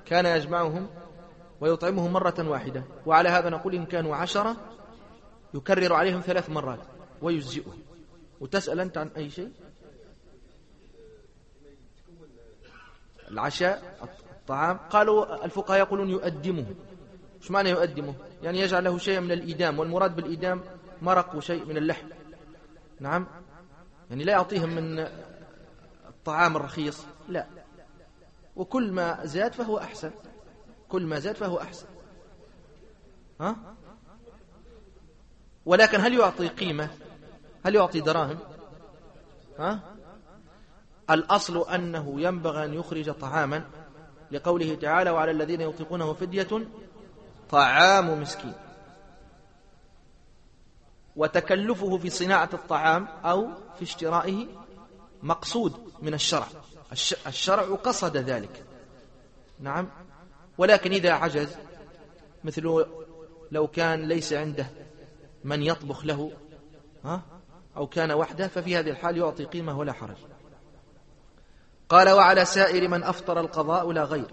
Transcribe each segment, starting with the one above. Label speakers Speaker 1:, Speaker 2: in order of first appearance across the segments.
Speaker 1: كان يجمعهم ويطعمهم مرة واحدة. وعلى هذا نقول إن كانوا 10 يكرر عليهم 3 مرات ويجزئهم. وتسأل أنت عن أي شيء؟ العشاء الطعام. قالوا الفقهاء يقولون يؤدمه. ايش معنى يؤدمه؟ يعني يجعل له شيء من الإيدام، والمراد بالإيدام مرق وشيء من اللحم. نعم، يعني لا يعطيهم من الطعام الرخيص، لا. وكل ما زاد فهو أحسن، كل ما زاد فهو أحسن. ولكن هل يعطي قيمة؟ هل يعطي دراهم؟ الأصل أنه ينبغي أن يخرج طعاما، لقوله تعالى وعلى الذين يطيقونه فدية طعام مسكين. وتكلفه في صناعة الطعام أو في اشترائه مقصود من الشرع، الشرع قصد ذلك. نعم. ولكن إذا عجز، مثل لو كان ليس عنده من يطبخ له أو كان وحده، ففي هذه الحال يعطي قيمة ولا حرج. قال وعلى سائر من أفطر القضاء لا غير.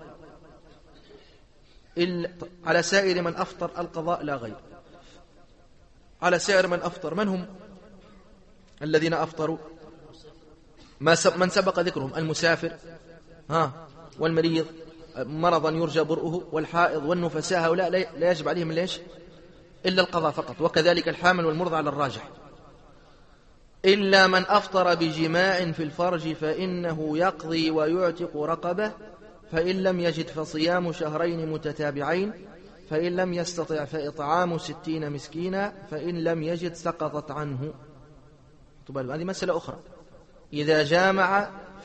Speaker 1: على سائر من أفطر القضاء لا غير. على سائر من أفطر، من هم الذين أفطروا؟ من سبق ذكرهم: المسافر والمريض مرضا يرجى برؤه، والحائض والنفساء، هؤلاء لا يجب عليهم ليش إلا القضاء فقط. وكذلك الحامل والمرضع على الراجح. إلا من أفطر بجماع في الفرج فإنه يقضي ويعتق رقبة، فإن لم يجد فصيام شهرين متتابعين، فإن لم يستطع فإطعام 60 مسكينا، فإن لم يجد سقطت عنه. هذه مسألة أخرى. إذا جامع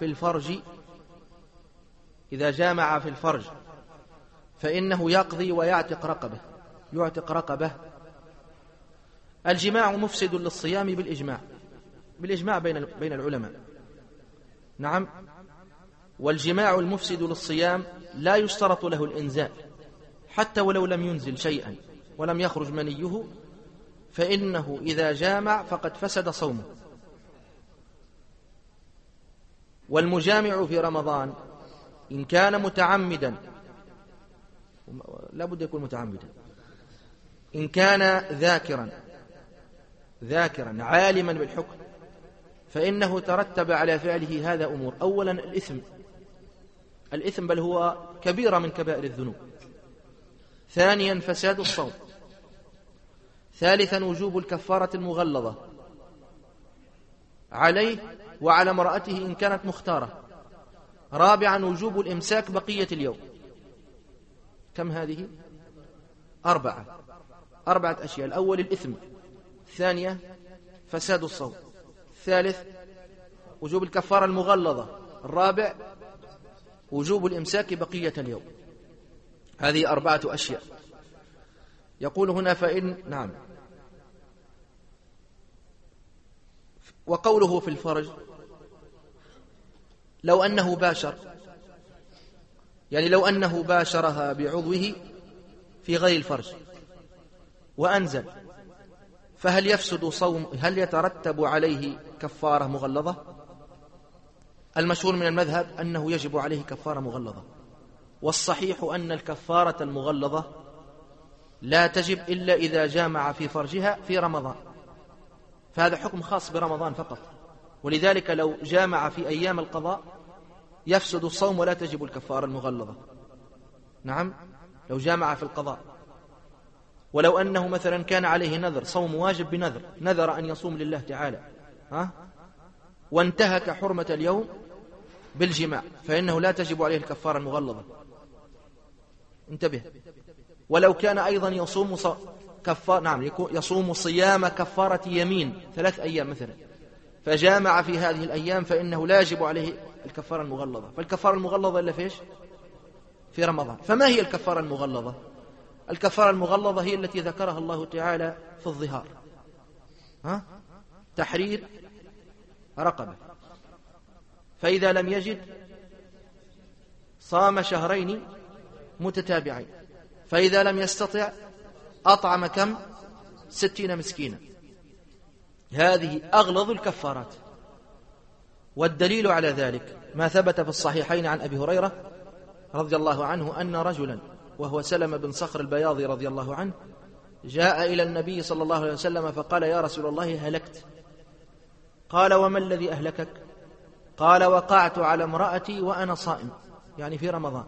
Speaker 1: في الفرج فإنه يقضي ويعتق رقبة. يعتق رقبة. الجماع مفسد للصيام بالإجماع بين العلماء. نعم. والجماع المفسد للصيام لا يشترط له الإنزال، حتى ولو لم ينزل شيئا ولم يخرج منيه، فإنه إذا جامع فقد فسد صومه. والمجامع في رمضان إن كان متعمدا، لا بد يكون متعمدا، إن كان ذاكرا عالما بالحكم، فإنه ترتب على فعله هذا أمور: أولا الإثم بل هو كبيرة من كبائر الذنوب. ثانيا فساد الصوم. ثالثا وجوب الكفارة المغلظة عليه وعلى امرأته إن كانت مختارة. رابعا وجوب الإمساك بقية اليوم. كم هذه؟ 4 أشياء: الأول الإثم، الثانية فساد الصوم، الثالث وجوب الكفارة المغلظة، الرابع وجوب الإمساك بقية اليوم. هذه 4 أشياء. يقول هنا نعم. وقوله في الفرج، لو أنه باشر، يعني لو أنه باشرها بعضوه في غير الفرج وأنزل، فهل يفسد صوم؟ هل يترتب عليه كفارة مغلظة؟ المشهور من المذهب أنه يجب عليه كفارة مغلظة، والصحيح أن الكفارة المغلظة لا تجب إلا إذا جامع في فرجها في رمضان، فهذا حكم خاص برمضان فقط. ولذلك لو جامع في أيام القضاء يفسد الصوم ولا تجب الكفارة المغلظة. نعم، لو جامع في القضاء. ولو أنه مثلا كان عليه نذر، صوم واجب بنذر، نذر أن يصوم لله تعالى وانتهك حرمة اليوم بالجماع، فإنه لا تجب عليه الكفارة المغلظة. انتبه. ولو كان أيضا يصوم صيام كفارة يمين 3 أيام مثلا، فجامع في هذه الأيام، فإنه لا يجب عليه الكفارة المغلظة. فالكفارة المغلظة إلا فيش؟ في رمضان. فما هي الكفارة المغلظة؟ الكفارة المغلظة هي التي ذكرها الله تعالى في الظهار: تحرير رقبة، فإذا لم يجد صام شهرين متتابعين، فإذا لم يستطع أطعم 60 مسكينا. هذه أغلظ الكفارات. والدليل على ذلك ما ثبت في الصحيحين عن أبي هريرة رضي الله عنه أن رجلا وهو سلم بن صخر البياضي رضي الله عنه جاء إلى النبي صلى الله عليه وسلم فقال: يا رسول الله هلكت. قال: وما الذي أهلكك؟ قال: وقعت على امرأتي وأنا صائم، يعني في رمضان.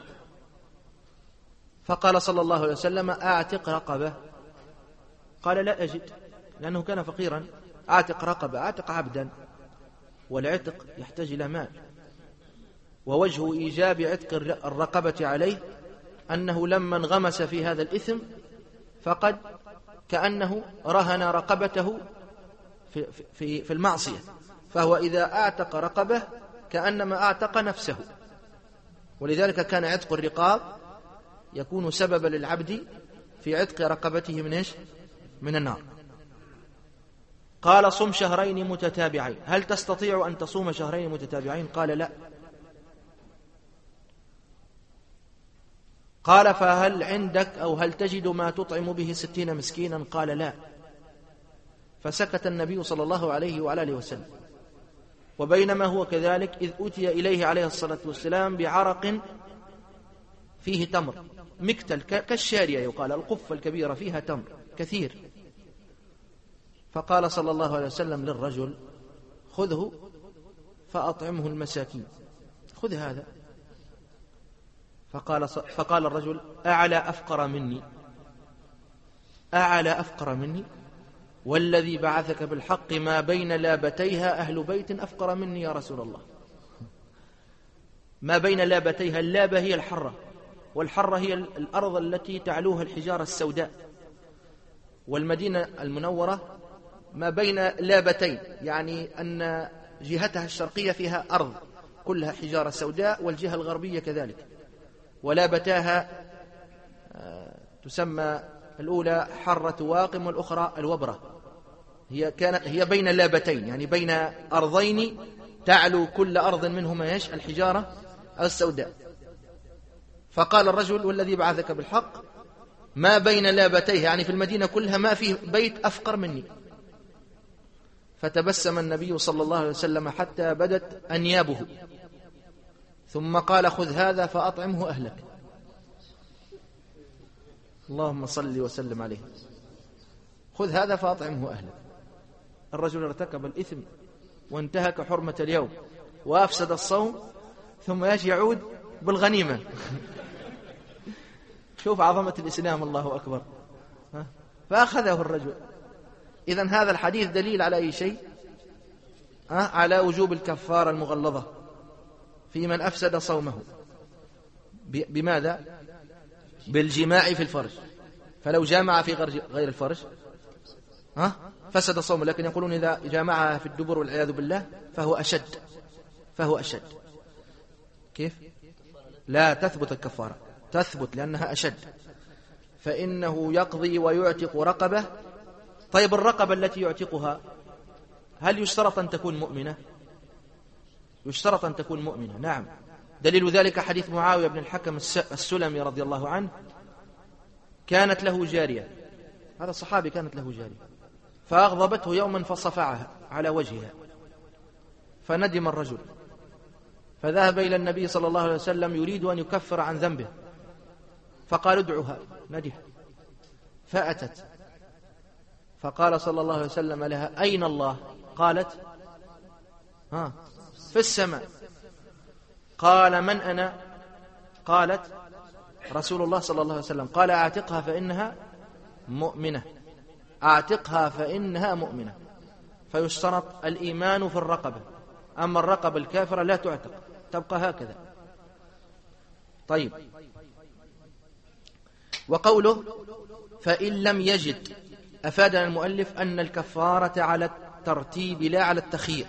Speaker 1: فقال صلى الله عليه وسلم: أعتق رقبة. قال: لا أجد، لأنه كان فقيرا. أعتق رقبة، أعتق عبدا، والعتق يحتاج إلى مال. ووجه إيجاب عتق الرقبة عليه أنه لما انغمس في هذا الإثم فقد كأنه رهن رقبته في المعصية، فهو إذا أعتق رقبة كأنما أعتق نفسه. ولذلك كان عتق الرقاب يكون سببا للعبد في عتق رقبته من إيش؟ من النار. قال: صم شهرين متتابعين. هل تستطيع أن تصوم شهرين متتابعين؟ قال: لا. قال: فهل عندك أو هل تجد ما تطعم به 60 مسكينا؟ قال: لا. فسكت النبي صلى الله عليه وعلى آله وسلم. وبينما هو كذلك إذ أتي إليه عليه الصلاة والسلام بعرق فيه تمر، مكتل كالشارية يقال، القفة الكبيرة فيها تمر كثير. فقال صلى الله عليه وسلم للرجل: خذه فأطعمه المساكين، خذ هذا. فقال الرجل: أعلى أفقر مني، أعلى أفقر مني، والذي بعثك بالحق ما بين لابتيها أهل بيت أفقر مني يا رسول الله. ما بين لابتيها، اللابة هي الحرة، والحرة هي الأرض التي تعلوها الحجارة السوداء، والمدينة المنورة ما بين لابتين، يعني أن جهتها الشرقية فيها أرض كلها حجارة سوداء، والجهة الغربية كذلك. ولابتاها تسمى الأولى حرة واقم والأخرى الوبرة. هي بين لابتين، يعني بين أرضين تعلو كل أرض منهما ايش؟ الحجارة السوداء. فقال الرجل: والذي بعثك بالحق ما بين لابتيه، يعني في المدينة كلها ما في بيت أفقر مني. فتبسم النبي صلى الله عليه وسلم حتى بدت أنيابه، ثم قال: خذ هذا فأطعمه أهلك. اللهم صل وسلم عليه. خذ هذا فأطعمه أهلك. الرجل ارتكب الإثم وانتهك حرمة اليوم وأفسد الصوم، ثم يعود بالغنيمة. شوف عظمة الإسلام، الله أكبر. فأخذه الرجل. إذن هذا الحديث دليل على أي شيء؟ على وجوب الكفارة المغلظة في من أفسد صومه. بماذا؟ بالجماع في الفرج. فلو جامع في غير الفرج فسد صومه، لكن يقولون إذا جامعها في الدبر والعياذ بالله فهو أشد. كيف؟ لا تثبت الكفارة، تثبت لأنها أشد، فإنه يقضي ويعتق رقبة. طيب الرقبة التي يعتقها هل يشترط أن تكون مؤمنة؟ يشترط أن تكون مؤمنة، نعم. دليل ذلك حديث معاوية بن الحكم السلمي رضي الله عنه، كانت له جارية، هذا الصحابي كانت له جارية، فأغضبته يوما فصفعها على وجهها، فندم الرجل، فذهب إلى النبي صلى الله عليه وسلم يريد أن يكفر عن ذنبه، فقال: ادعها ندها. فأتت، فقال صلى الله عليه وسلم لها: أين الله؟ قالت: في السماء. قال: من أنا؟ قالت: رسول الله صلى الله عليه وسلم. قال: أعتقها فإنها مؤمنة، أعتقها فإنها مؤمنة. فيشترط الإيمان في الرقبة، أما الرقبة الكافرة لا تعتق، تبقى هكذا. طيب، وقوله فإن لم يجد، أفادنا المؤلف أن الكفارة على الترتيب لا على التخيير،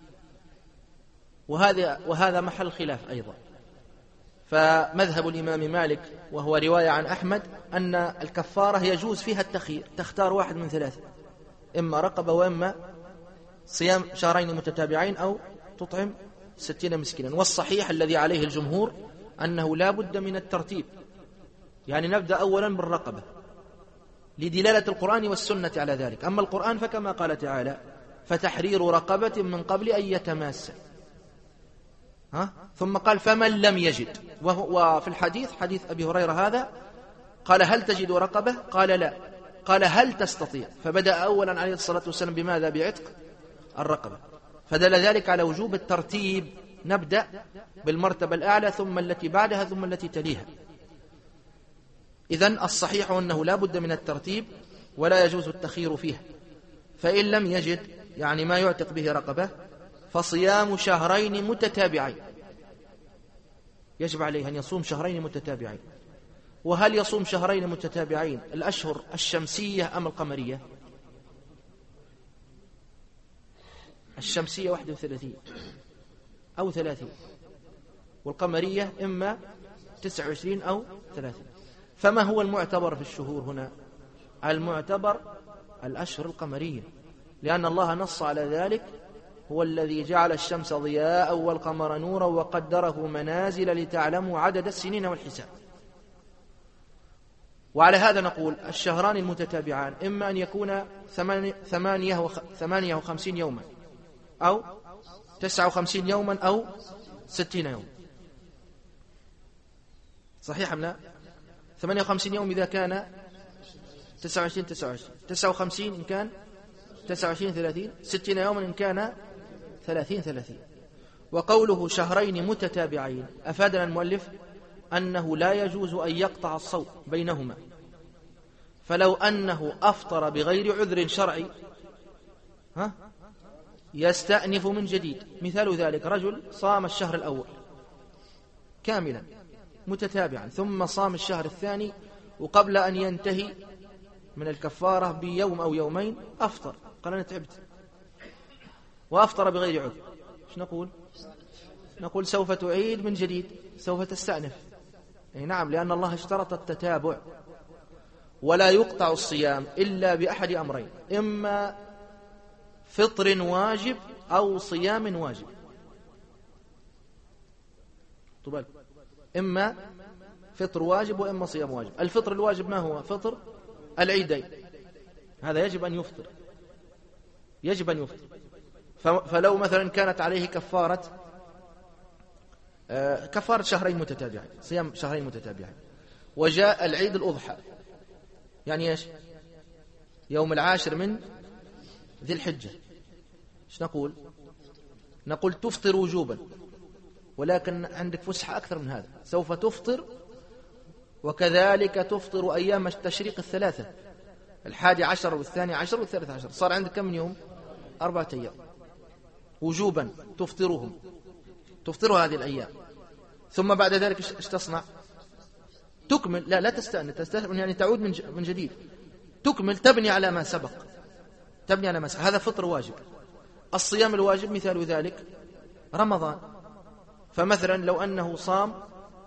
Speaker 1: وهذا محل خلاف أيضا. فمذهب الإمام مالك وهو رواية عن أحمد أن الكفارة يجوز فيها التخيير، تختار واحد من ثلاثة، إما رقبة وإما صيام شهرين متتابعين أو تطعم 60 مسكينا. والصحيح الذي عليه الجمهور أنه لا بد من الترتيب، يعني نبدأ أولا بالرقبة لدلالة القرآن والسنة على ذلك. أما القرآن فكما قال تعالى: فتحرير رقبة من قبل أن يتماسا. ثم قال فمن لم يجد. وفي الحديث حديث أبي هريرة هذا قال هل تجد رقبة؟ قال لا. قال هل تستطيع؟ فبدأ أولا عليه الصلاة والسلام بماذا؟ بعتق الرقبة. فدل ذلك على وجوب الترتيب، نبدأ بالمرتبة الأعلى ثم التي بعدها ثم التي تليها. إذن الصحيح أنه لا بد من الترتيب ولا يجوز التخير فيه. فإن لم يجد يعني ما يعتق به رقبة فصيام شهرين متتابعين، يجب عليه أن يصوم شهرين متتابعين. وهل يصوم شهرين متتابعين الأشهر الشمسية أم القمرية؟ الشمسية 31 أو 30، والقمرية إما 29 أو 30. فما هو المعتبر في الشهور هنا؟ المعتبر الأشهر القمرية، لأن الله نص على ذلك: هو الذي جعل الشمس ضياء والقمر نورا وقدره منازل لتعلموا عدد السنين والحساب. وعلى هذا نقول الشهران المتتابعان إما أن يكون 58 يوما أو 59 يوما أو 60 يوما. صحيح أم لا؟ 58 يوم إذا كان 29 59 إن كان 29 30 60 يوما إن كان 30. وقوله شهرين متتابعين أفادنا المؤلف أنه لا يجوز أن يقطع الصوم بينهما، فلو أنه أفطر بغير عذر شرعي يستأنف من جديد. مثال ذلك رجل صام الشهر الأول كاملا متتابعا ثم صام الشهر الثاني، وقبل أن ينتهي من الكفارة بيوم أو يومين أفطر، قال أنا تعبت، وأفطر بغير عذر. ايش نقول؟ نقول سوف تعيد من جديد، سوف تستأنف. نعم، لأن الله اشترط التتابع. ولا يقطع الصيام إلا بأحد أمرين: إما فطر واجب أو صيام واجب. طبعا إما فطر واجب وإما صيام واجب. الفطر الواجب ما هو؟ فطر العيدين، هذا يجب أن يفطر، يجب أن يفطر. فلو مثلا كانت عليه كفارة شهرين متتابعين، صيام شهرين متتابعين، وجاء العيد الأضحى، يعني إيش؟ يوم 10 من ذي الحجة، إيش نقول؟ نقول تفطر وجوبا، ولكن عندك فسحة أكثر من هذا، سوف تفطر، وكذلك تفطر أيام التشريق 3، 11 و12 و13. صار عندك كم يوم؟ 4 أيام وجوبا تفطرهم، تفطر هذه الأيام. ثم بعد ذلك ايش تصنع؟ تكمل، لا تستأنف يعني تعود من جديد، تكمل، تبني على ما سبق، تبني على ما سبق. هذا فطر واجب. الصيام الواجب مثال ذلك رمضان. فمثلا لو أنه صام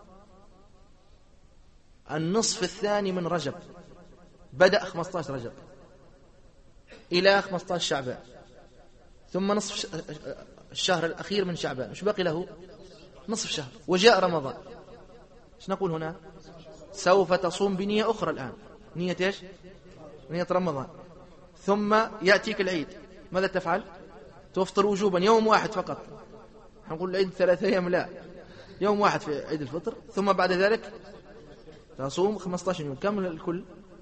Speaker 1: النصف الثاني من رجب، بدأ 15 رجب إلى 15 شعبان، ثم نصف الشهر الأخير من شعبان، مش باقي له؟ نصف شهر، وجاء رمضان. ايش نقول هنا؟ سوف تصوم بنية أخرى الآن. نية ايش؟ نية رمضان. ثم يأتيك العيد، ماذا تفعل؟ تفطر وجوبا يوم واحد فقط. نقول العيد 3 أيام، لا، يوم واحد في عيد الفطر. ثم بعد ذلك تصوم 15 يوم. كم الكل؟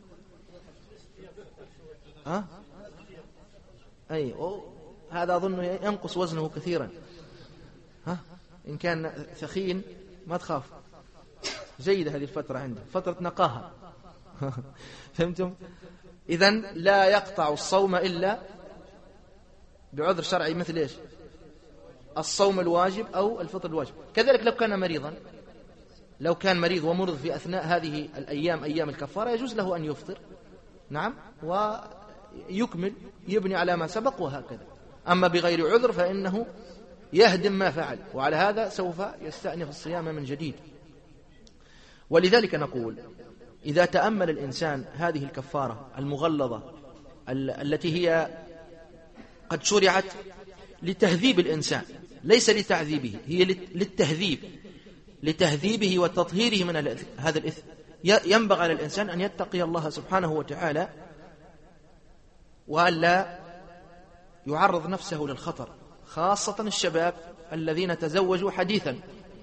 Speaker 1: أي هذا أظن ينقص وزنه كثيرا. إن كان ثخين ما تخاف، جيدة هذه الفترة عنده، فترة نقاهة. فهمتم؟ إذن لا يقطع الصوم إلا بعذر شرعي، مثل إيش؟ الصوم الواجب أو الفطر الواجب. كذلك لو كان مريضا، لو كان مريض ومرض في أثناء هذه الأيام، أيام الكفارة، يجوز له أن يفطر، نعم، ويكمل، يبني على ما سبق، وهكذا. أما بغير عذر فإنه يهدم ما فعل، وعلى هذا سوف يستأنف الصيام من جديد. ولذلك نقول إذا تأمل الإنسان هذه الكفارة المغلظة التي هي قد شرعت لتهذيب الإنسان، ليس لتعذيبه، هي للتهذيب، لتهذيبه وتطهيره من هذا الإثم. ينبغي على الإنسان أن يتقي الله سبحانه وتعالى، وأن لا يعرض نفسه للخطر، خاصة الشباب الذين تزوجوا حديثا،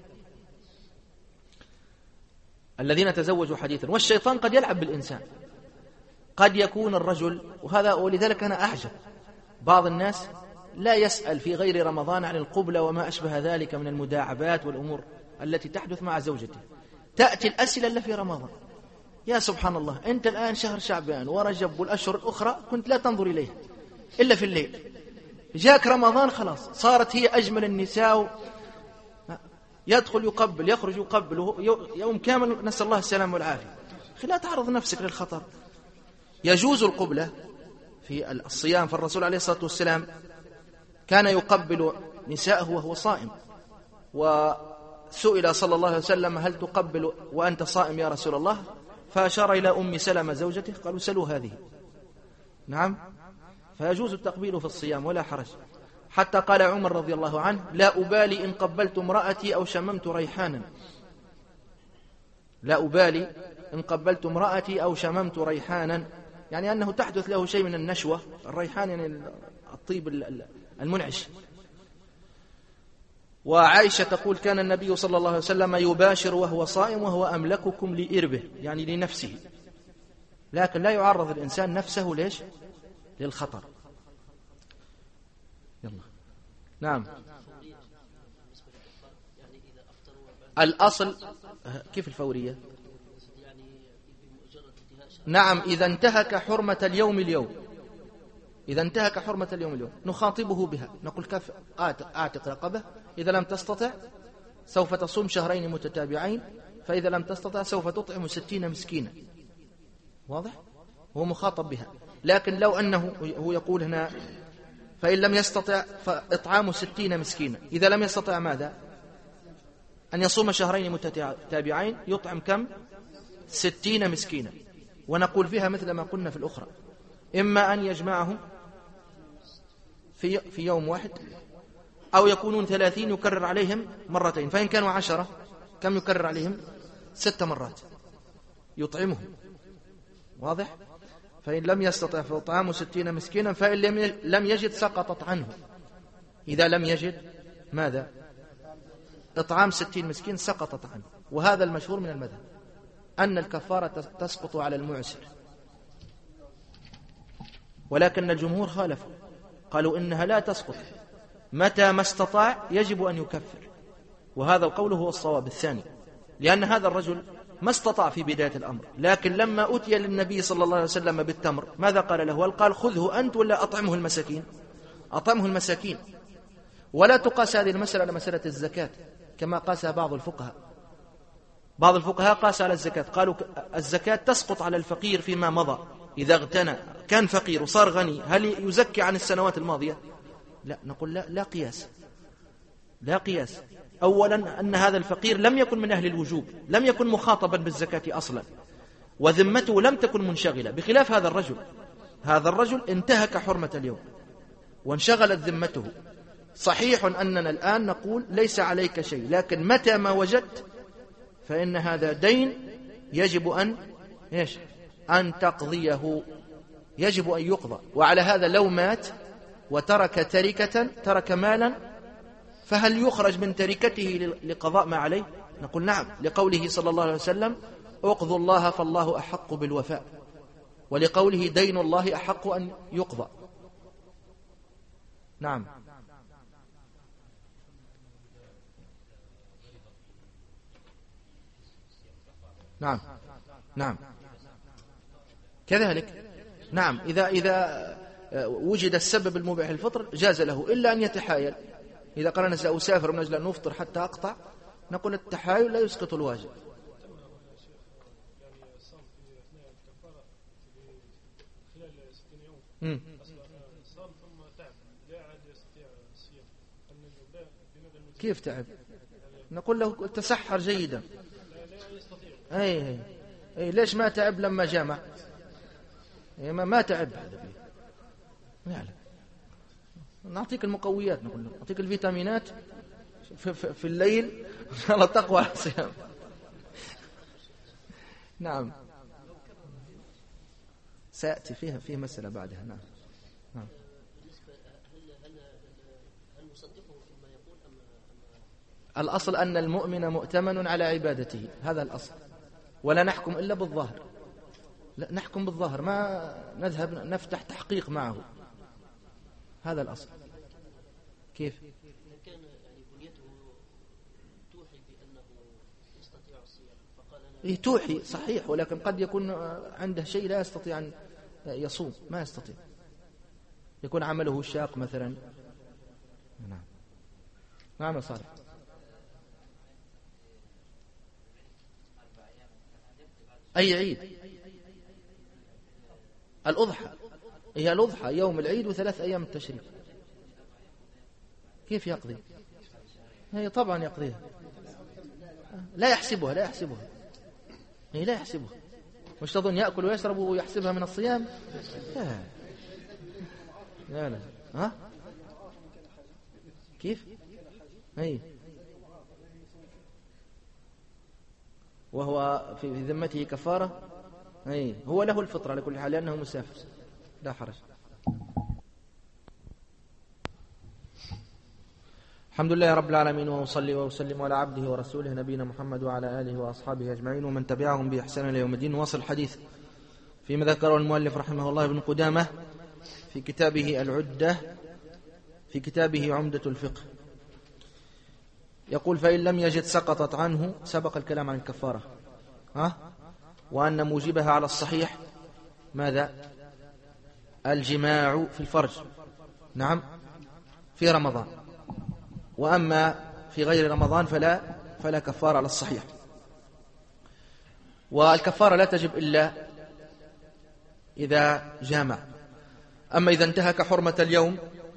Speaker 1: والشيطان قد يلعب بالإنسان. قد يكون الرجل، ولذلك أنا أعجب بعض الناس لا يسأل في غير رمضان عن القبلة وما أشبه ذلك من المداعبات والأمور التي تحدث مع زوجته. تأتي الأسئلة إلا في رمضان. يا سبحان الله، أنت الآن شهر شعبان ورجب والأشهر الأخرى كنت لا تنظر إليها إلا في الليل. جاك رمضان خلاص صارت هي أجمل النساء، يدخل يقبل يخرج يقبل يوم كامل، نسأل الله السلام والعافية. لا تعرض نفسك للخطر. يجوز القبلة في الصيام، فالرسول عليه الصلاة والسلام كان يقبل نساءه وهو صائم، وسئل صلى الله عليه وسلم هل تقبل وأنت صائم يا رسول الله؟ فأشار إلى أم سلمة زوجته، قالوا سلوا هذه. نعم، فيجوز التقبيل في الصيام ولا حرج. حتى قال عمر رضي الله عنه لا أبالي إن قبلت امرأتي أو شممت ريحانا، لا أبالي إن قبلت امرأتي أو شممت ريحانا، يعني أنه تحدث له شيء من النشوة. الريحان يعني الطيب المنعش. وعائشة تقول كان النبي صلى الله عليه وسلم يباشر وهو صائم وهو أملككم لإربه، يعني لنفسه، لكن لا يعرض الإنسان نفسه ليش؟ للخطر. يلا. نعم. الأصل كيف الفورية؟ نعم، إذا انتهك حرمة اليوم إذا انتهك حرمة اليوم نخاطبه بها، نقول كيف أعتق رقبة، إذا لم تستطع سوف تصوم شهرين متتابعين، فإذا لم تستطع سوف تطعم 60 مسكينا. واضح؟ هو مخاطب بها. لكن لو أنه هو يقول هنا فإن لم يستطع فإطعام 60 مسكينا، إذا لم يستطع ماذا؟ أن يصوم شهرين متتابعين، يطعم كم؟ 60 مسكينا. ونقول فيها مثل ما قلنا في الأخرى، إما أن يجمعهم في يوم واحد، أو يكونون 30 يكرر عليهم مرتين، فإن كانوا 10 كم يكرر عليهم؟ 6 مرات يطعمهم. واضح؟ فإن لم يستطع فإطعام 60 مسكينا، فإن لم يجد سقطت عنه. إذا لم يجد ماذا؟ إطعام 60 مسكين سقطت عنه. وهذا المشهور من المذهب أن الكفارة تسقط على المعسر، ولكن الجمهور خالفوا، قالوا إنها لا تسقط، متى ما استطاع يجب أن يكفر. وهذا القول هو الصواب الثاني، لأن هذا الرجل ما استطاع في بداية الأمر، لكن لما أتي للنبي صلى الله عليه وسلم بالتمر ماذا قال له؟ قال خذه أنت ولا أطعمه المساكين؟ أطعمه المساكين. ولا تقاس هذه المسألة على مسألة الزكاة كما قاسها بعض الفقهاء. بعض الفقهاء قاس على الزكاة، قالوا الزكاة تسقط على الفقير فيما مضى، إذا اغتنى كان فقير وصار غني، هل يزكي عن السنوات الماضية؟ لا، نقول لا قياس، لا قياس. أولا أن هذا الفقير لم يكن من أهل الوجوب، لم يكن مخاطبا بالزكاة أصلا، وذمته لم تكن منشغلة، بخلاف هذا الرجل انتهك حرمة اليوم وانشغلت ذمته. صحيح أننا الآن نقول ليس عليك شيء، لكن متى ما وجدت فإن هذا دين يجب أن تقضيه، يجب أن يقضى. وعلى هذا لو مات وترك ترك مالا، فهل يخرج من تركته لقضاء ما عليه؟ نقول نعم، لقوله صلى الله عليه وسلم اقضوا الله فالله أحق بالوفاء، ولقوله دين الله أحق أن يقضى. نعم. نعم. نعم كذلك. نعم، إذا وجد السبب المبيح للفطر جاز له، إلا أن يتحايل. إذا قال أنا سأسافر من أجل أن أفطر حتى أقطع، نقول التحايل لا يسقط الواجب. كيف تعب؟ نقول له تسحر جيدا. أي ليش ما تعب لما جامع؟ ما تعب هذا فيه. لا. نعطيك المقويات، نقول نعطيك الفيتامينات في الليل إن شاء الله تقوى على الصيام. نعم، سيأتي فيه مسألة بعدها. نعم.
Speaker 2: هل نصدقه فيما يقول أم
Speaker 1: الأصل أن المؤمن مؤتمن على عبادته، هذا الأصل، ولا نحكم إلا بالظاهر، لا نحكم بالظاهر، ما نذهب نفتح تحقيق معه، هذا الأصل. كيف؟
Speaker 2: كان يعني بنيته توحي بأنه يستطيع الصيام فقال أنا
Speaker 1: توحي صحيح، ولكن قد يكون عنده شيء لا يستطيع أن يصوم، ما يستطيع، يكون عمله شاق مثلا. نعم يا صالح. أي عيد؟ الأضحى، هي الأضحى يوم العيد و3 أيام التشريق. كيف يقضي؟ هي طبعا يقضيها، لا يحسبها، هي لا يحسبها. مش تظن يأكل ويشرب ويحسبها من الصيام؟ لا ها؟ كيف؟ أي وهو في ذمته كفارة، أي هو له الفطرة على كل حال لأنه مسافر، لا حرج. الحمد لله رب العالمين، وأصلي وأسلم على عبده ورسوله نبينا محمد وعلى آله وأصحابه أجمعين ومن تبعهم بإحسان إلى يوم الدين. وصل الحديث فيما ذكره المؤلف رحمه الله ابن قدامة في كتابه العدة، في كتابه عمدة الفقه، يقول: فإن لم يجد سقطت عنه. سبق الكلام عن الكفارة، وأن موجبها على الصحيح ماذا؟ الجماع في الفرج، نعم، في رمضان، وأما في غير رمضان فلا كفارة على الصحيح. والكفارة لا تجب إلا إذا جامع. أما إذا انتهك حرمة اليوم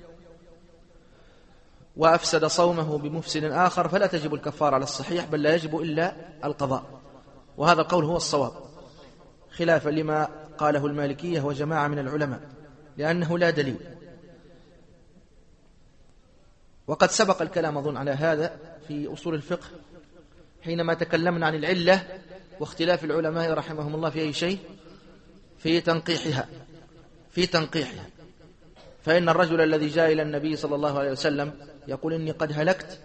Speaker 1: وأفسد صومه بمفسد آخر فلا تجب الكفارة على الصحيح، بل لا يجب إلا القضاء، وهذا القول هو الصواب، خلافا لما قاله المالكية وجماعة من العلماء، لأنه لا دليل. وقد سبق الكلام أظن على هذا في أصول الفقه حينما تكلمنا عن العلة واختلاف العلماء رحمهم الله في أي شيء، في تنقيحها. فإن الرجل الذي جاء إلى النبي صلى الله عليه وسلم يقول: إني قد هلكت،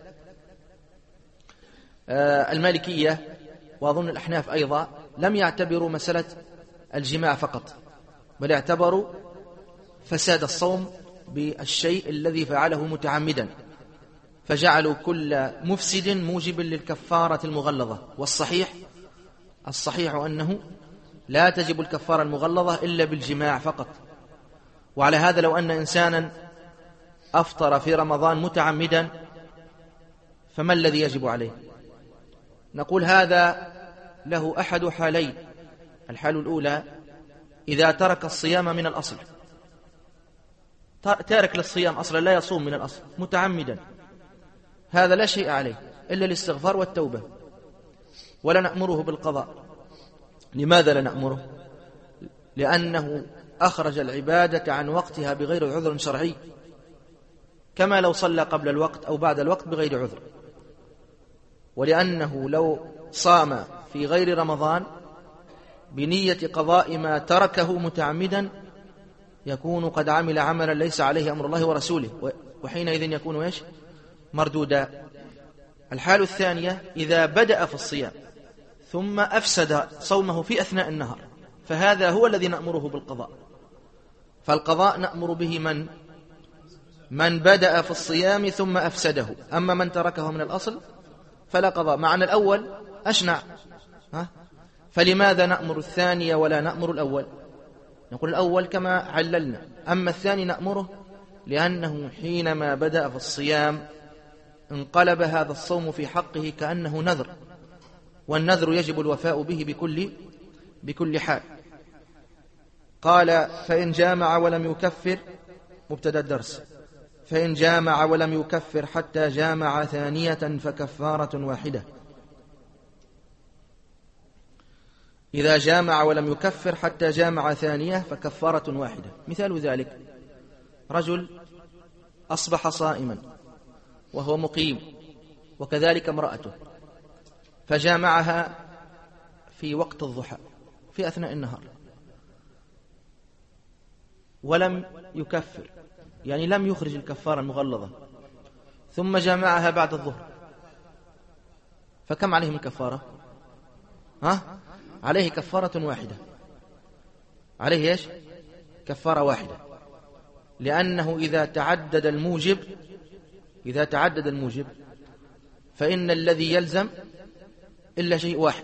Speaker 1: المالكية وأظن الأحناف أيضا لم يعتبروا مسألة الجماع فقط، بل اعتبروا فساد الصوم بالشيء الذي فعله متعمدا، فجعلوا كل مفسد موجب للكفارة المغلظة. والصحيح أنه لا تجب الكفارة المغلظة إلا بالجماع فقط. وعلى هذا لو أن إنسانا أفطر في رمضان متعمدا فما الذي يجب عليه؟ نقول هذا له أحد حالين. الحال الأولى إذا ترك الصيام من الأصل، تارك للصيام أصلا، لا يصوم من الأصل متعمدا، هذا لا شيء عليه إلا الاستغفار والتوبة، ولا نأمره بالقضاء. لماذا لا نأمره؟ لأنه أخرج العبادة عن وقتها بغير عذر شرعي، كما لو صلى قبل الوقت أو بعد الوقت بغير عذر. ولأنه لو صام في غير رمضان بنية قضاء ما تركه متعمدا يكون قد عمل عملا ليس عليه أمر الله ورسوله، وحينئذ يكون إيش؟ مردودا. الحال الثانية إذا بدأ في الصيام ثم أفسد صومه في أثناء النهار، فهذا هو الذي نأمره بالقضاء. فالقضاء نأمر به من بدأ في الصيام ثم أفسده، أما من تركه من الأصل فلا قضاء. معنى الأول أشنع، فلماذا نأمر الثاني ولا نأمر الأول؟ نقول الأول كما عللنا، أما الثاني نأمره لأنه حينما بدأ في الصيام انقلب هذا الصوم في حقه كأنه نذر، والنذر يجب الوفاء به بكل حال. قال: فإن جامع ولم يكفر، مبتدأ الدرس، فإن جامع ولم يكفر حتى جامع ثانية فكفارة واحدة. إذا جامع ولم يكفر حتى جامع ثانية فكفارة واحدة. مثال ذلك: رجل أصبح صائما وهو مقيم، وكذلك امرأته، فجامعها في وقت الضحى في أثناء النهار ولم يكفر، يعني لم يخرج الكفارة المغلظة، ثم جامعها بعد الظهر فكم عليه من كفارة؟ عليه كفارة واحدة. عليه إيش؟ كفارة واحدة، لأنه إذا تعدد الموجب فإن الذي يلزم إلا شيء واحد.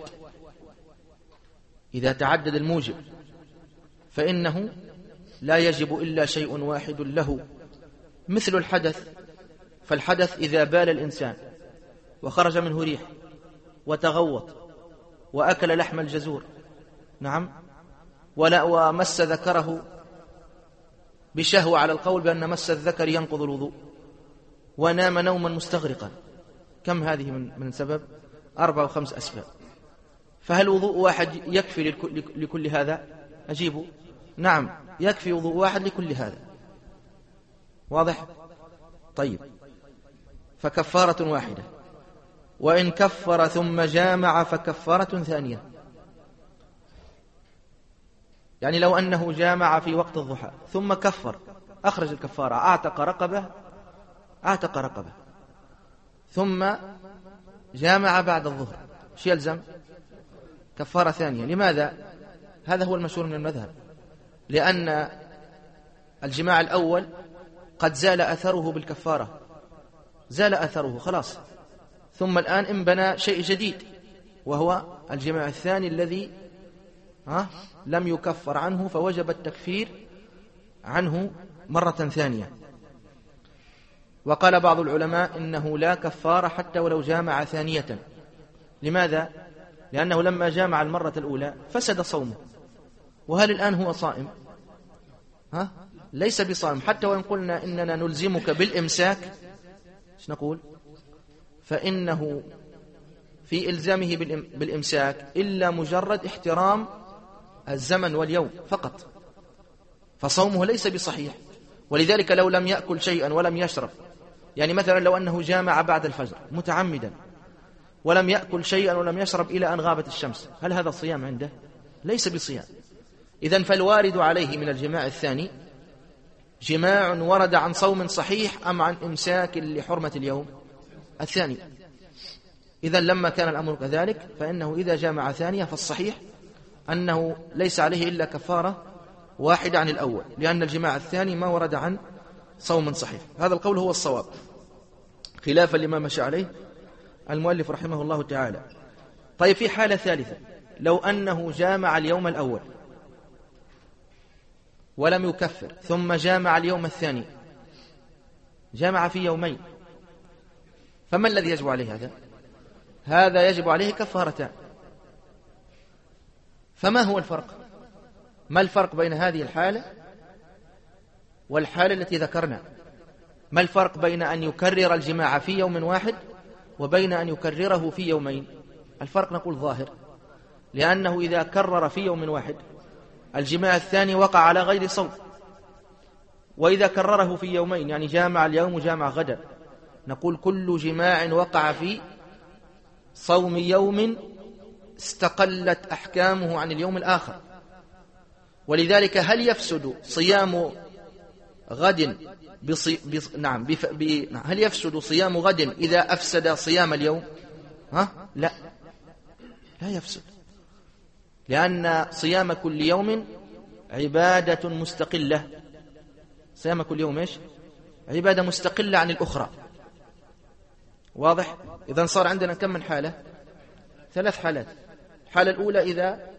Speaker 1: إذا تعدد الموجب فإنه لا يجب إلا شيء واحد له، مثل الحدث. فالحدث إذا بال الإنسان وخرج منه ريح وتغوط وأكل لحم الجزور، نعم، ومس ذكره بشهوة على القول بأن مس الذكر ينقض الوضوء، ونام نوما مستغرقا، كم هذه من سبب؟ 4 أو 5 أسباب. فهل وضوء واحد يكفي لكل هذا؟ أجيبه نعم، يكفي وضوء واحد لكل هذا. واضح؟ طيب، فكفارة واحدة. وإن كفر ثم جامع فكفارة ثانية. يعني لو أنه جامع في وقت الضحى ثم كفر، أخرج الكفارة، أعتق رقبة، ثم جامع بعد الظهر، شو يلزم؟ كفارة ثانية. لماذا؟ هذا هو المشهور من المذهب، لأن الجماع الأول قد زال أثره بالكفارة، زال أثره خلاص، ثم الآن انبنى شيء جديد وهو الجماع الثاني الذي لم يكفر عنه، فوجب التكفير عنه مرة ثانية. وقال بعض العلماء إنه لا كفارة حتى ولو جامع ثانية. لماذا؟ لأنه لما جامع المرة الأولى فسد صومه، وهل الآن هو صائم؟ ليس بصائم. حتى وإن قلنا إننا نلزمك بالإمساك، ايش نقول؟ فإنه في إلزامه بالإمساك إلا مجرد احترام الزمن واليوم فقط، فصومه ليس بصحيح. ولذلك لو لم يأكل شيئا ولم يشرب، يعني مثلا لو أنه جامع بعد الفجر متعمدا ولم يأكل شيئا ولم يشرب إلى أن غابت الشمس، هل هذا صيام عنده؟ ليس بصيام. إذن فالوارد عليه من الجماع الثاني جماع ورد عن صوم صحيح أم عن إمساك لحرمة اليوم الثاني. إذن لما كان الأمر كذلك فإنه إذا جامع ثانية فالصحيح أنه ليس عليه إلا كفارة واحدة عن الأول، لأن الجماع الثاني ما ورد عن صوم صحيح. هذا القول هو الصواب، خلافا لما مشى عليه المؤلف رحمه الله تعالى. طيب، في حالة ثالثة، لو أنه جامع اليوم الأول ولم يكفر، ثم جامع اليوم الثاني، جامع في يومين، فما الذي يجب عليه؟ هذا يجب عليه كفارتان. فما هو الفرق؟ ما الفرق بين هذه الحالة والحالة التي ذكرنا؟ ما الفرق بين أن يكرر الجماع في يوم واحد وبين أن يكرره في يومين؟ الفرق نقول ظاهر، لأنه إذا كرر في يوم واحد الجماع الثاني وقع على غير صوم، وإذا كرره في يومين يعني جامع اليوم وجامع غدا، نقول كل جماع وقع في صوم يوم استقلت أحكامه عن اليوم الآخر. ولذلك هل يفسد صيام غد هل يفسد صيام غد إذا أفسد صيام اليوم؟ لا يفسد، لأن صيام كل يوم عبادة مستقلة. صيام كل يوم إيش؟ عبادة مستقلة عن الأخرى. واضح؟ إذن صار عندنا كم من حالة؟ 3 حالات. الحالة الأولى إذا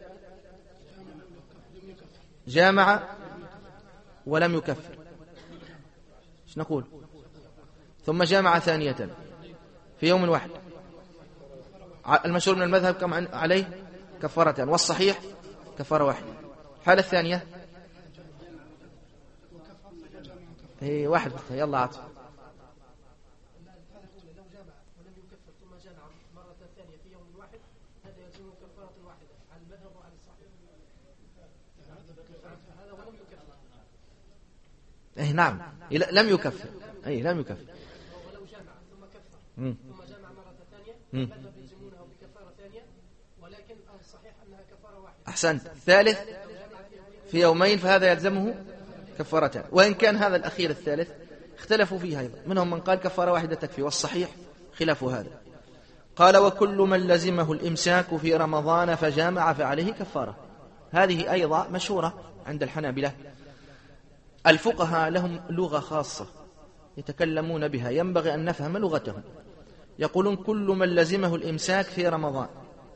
Speaker 1: جامع ولم يكفر، ايش نقول؟ ثم جامع ثانية في يوم واحد، المشهور من المذهب كم عليه؟ كفارتان، والصحيح كفارة واحدة. الحالة الثانية واحد، يلا عطف. نعم، لم يكفر. لم يكفر.
Speaker 2: ولو جامع ثم كفر ثم جامع مرة ثانية بدأ يلزمونه بكفارة ثانية، ولكن الصحيح أنها كفارة واحدة.
Speaker 1: أحسنت. الثالث في يومين فهذا يلزمه كفارتان، وإن كان هذا الأخير الثالث اختلفوا فيها أيضا، منهم من قال كفارة واحدة تكفي، والصحيح خلاف هذا. قال وكل من لزمه الإمساك في رمضان فجامع فعليه كفارة. هذه أيضا مشهورة عند الحنابلة. الفقهاء لهم لغة خاصة يتكلمون بها، ينبغي أن نفهم لغتهم. يقولون كل من لزمه الإمساك في رمضان.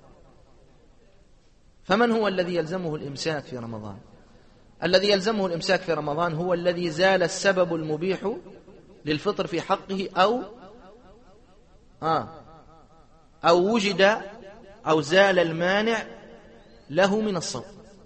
Speaker 1: فمن هو الذي يلزمه الإمساك في رمضان؟ الذي يلزمه الإمساك في رمضان هو الذي زال السبب المبيح للفطر في حقه أو وجد أو زال المانع له من الصوم،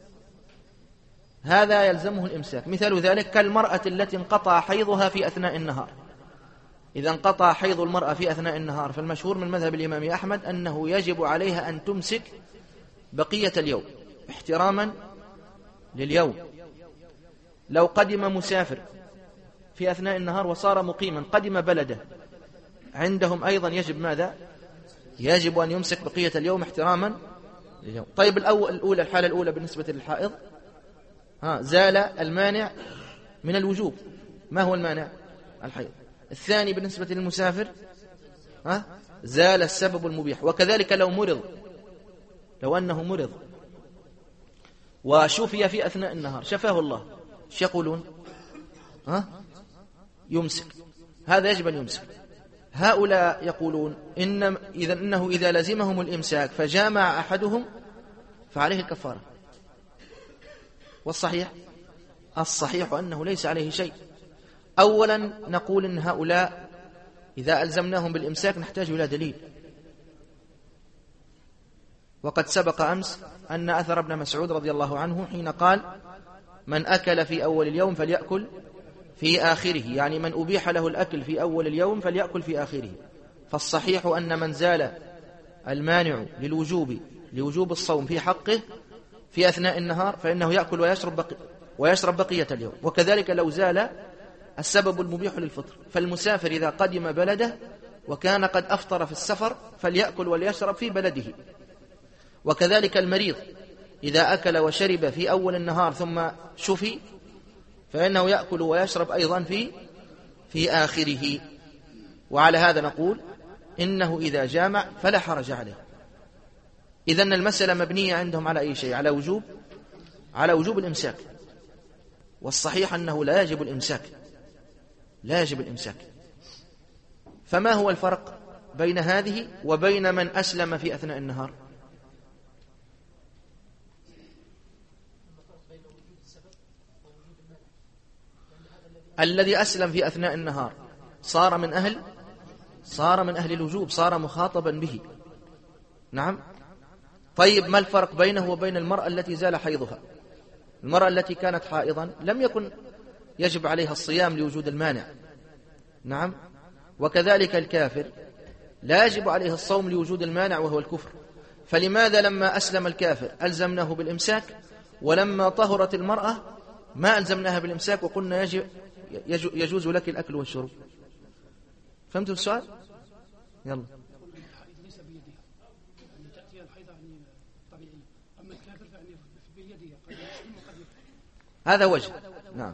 Speaker 1: هذا يلزمه الإمساك. مثال ذلك كالمرأة التي انقطع حيضها في أثناء النهار. إذا انقطع حيض المرأة في أثناء النهار فالمشهور من مذهب الإمام أحمد أنه يجب عليها أن تمسك بقية اليوم احتراما لليوم. لو قدم مسافر في أثناء النهار وصار مقيما قدم بلده، عندهم أيضا يجب ماذا؟ يجب أن يمسك بقية اليوم احتراما لليوم. طيب الحالة الأولى بالنسبة للحائض زال المانع من الوجوب. ما هو المانع؟ الحيض. الثاني بالنسبة للمسافر زال السبب المبيح. وكذلك لو مرض، لو أنه مرض وشفي في أثناء النهار شفاه الله، ايش يقولون؟ يمسك، هذا يجب أن يمسك. هؤلاء يقولون إنه إذا لزمهم الإمساك فجامع أحدهم فعليه الكفارة. والصحيح الصحيح أنه ليس عليه شيء. أولا نقول إن هؤلاء إذا ألزمناهم بالإمساك نحتاج إلى دليل، وقد سبق أمس أن أثر ابن مسعود رضي الله عنه حين قال من أكل في أول اليوم فليأكل في آخره، يعني من أبيح له الأكل في أول اليوم فليأكل في آخره. فالصحيح أن من زال المانع لوجوب الصوم في حقه في أثناء النهار فإنه يأكل ويشرب بقية اليوم. وكذلك لو زال السبب المبيح للفطر، فالمسافر إذا قدم بلده وكان قد أفطر في السفر فليأكل وليشرب في بلده. وكذلك المريض إذا أكل وشرب في أول النهار ثم شفي فإنه يأكل ويشرب أيضا في آخره. وعلى هذا نقول إنه إذا جامع فلا حرج عليه. إذن المسألة مبنية عندهم على أي شيء؟ على وجوب الإمساك. والصحيح أنه لا يجب الإمساك. فما هو الفرق بين هذه وبين من أسلم في أثناء النهار؟ الذي أسلم في أثناء النهار صار من أهل الوجوب، صار مخاطبا به. نعم. طيب ما الفرق بينه وبين المرأة التي زال حيضها؟ المرأة التي كانت حائضا لم يكن يجب عليها الصيام لوجود المانع. نعم. وكذلك الكافر لا يجب عليه الصوم لوجود المانع وهو الكفر. فلماذا لما أسلم الكافر ألزمناه بالإمساك، ولما طهرت المرأة ما ألزمناها بالإمساك وقلنا يجوز لك الأكل والشرب؟ فهمتوا السؤال؟ يلا.
Speaker 2: ليس بيدها أن تأتي الحيض يعني طبيعي، أما الكافر فإنه بيده قد يسلم وقد يكفر.
Speaker 1: هذا وجه. نعم.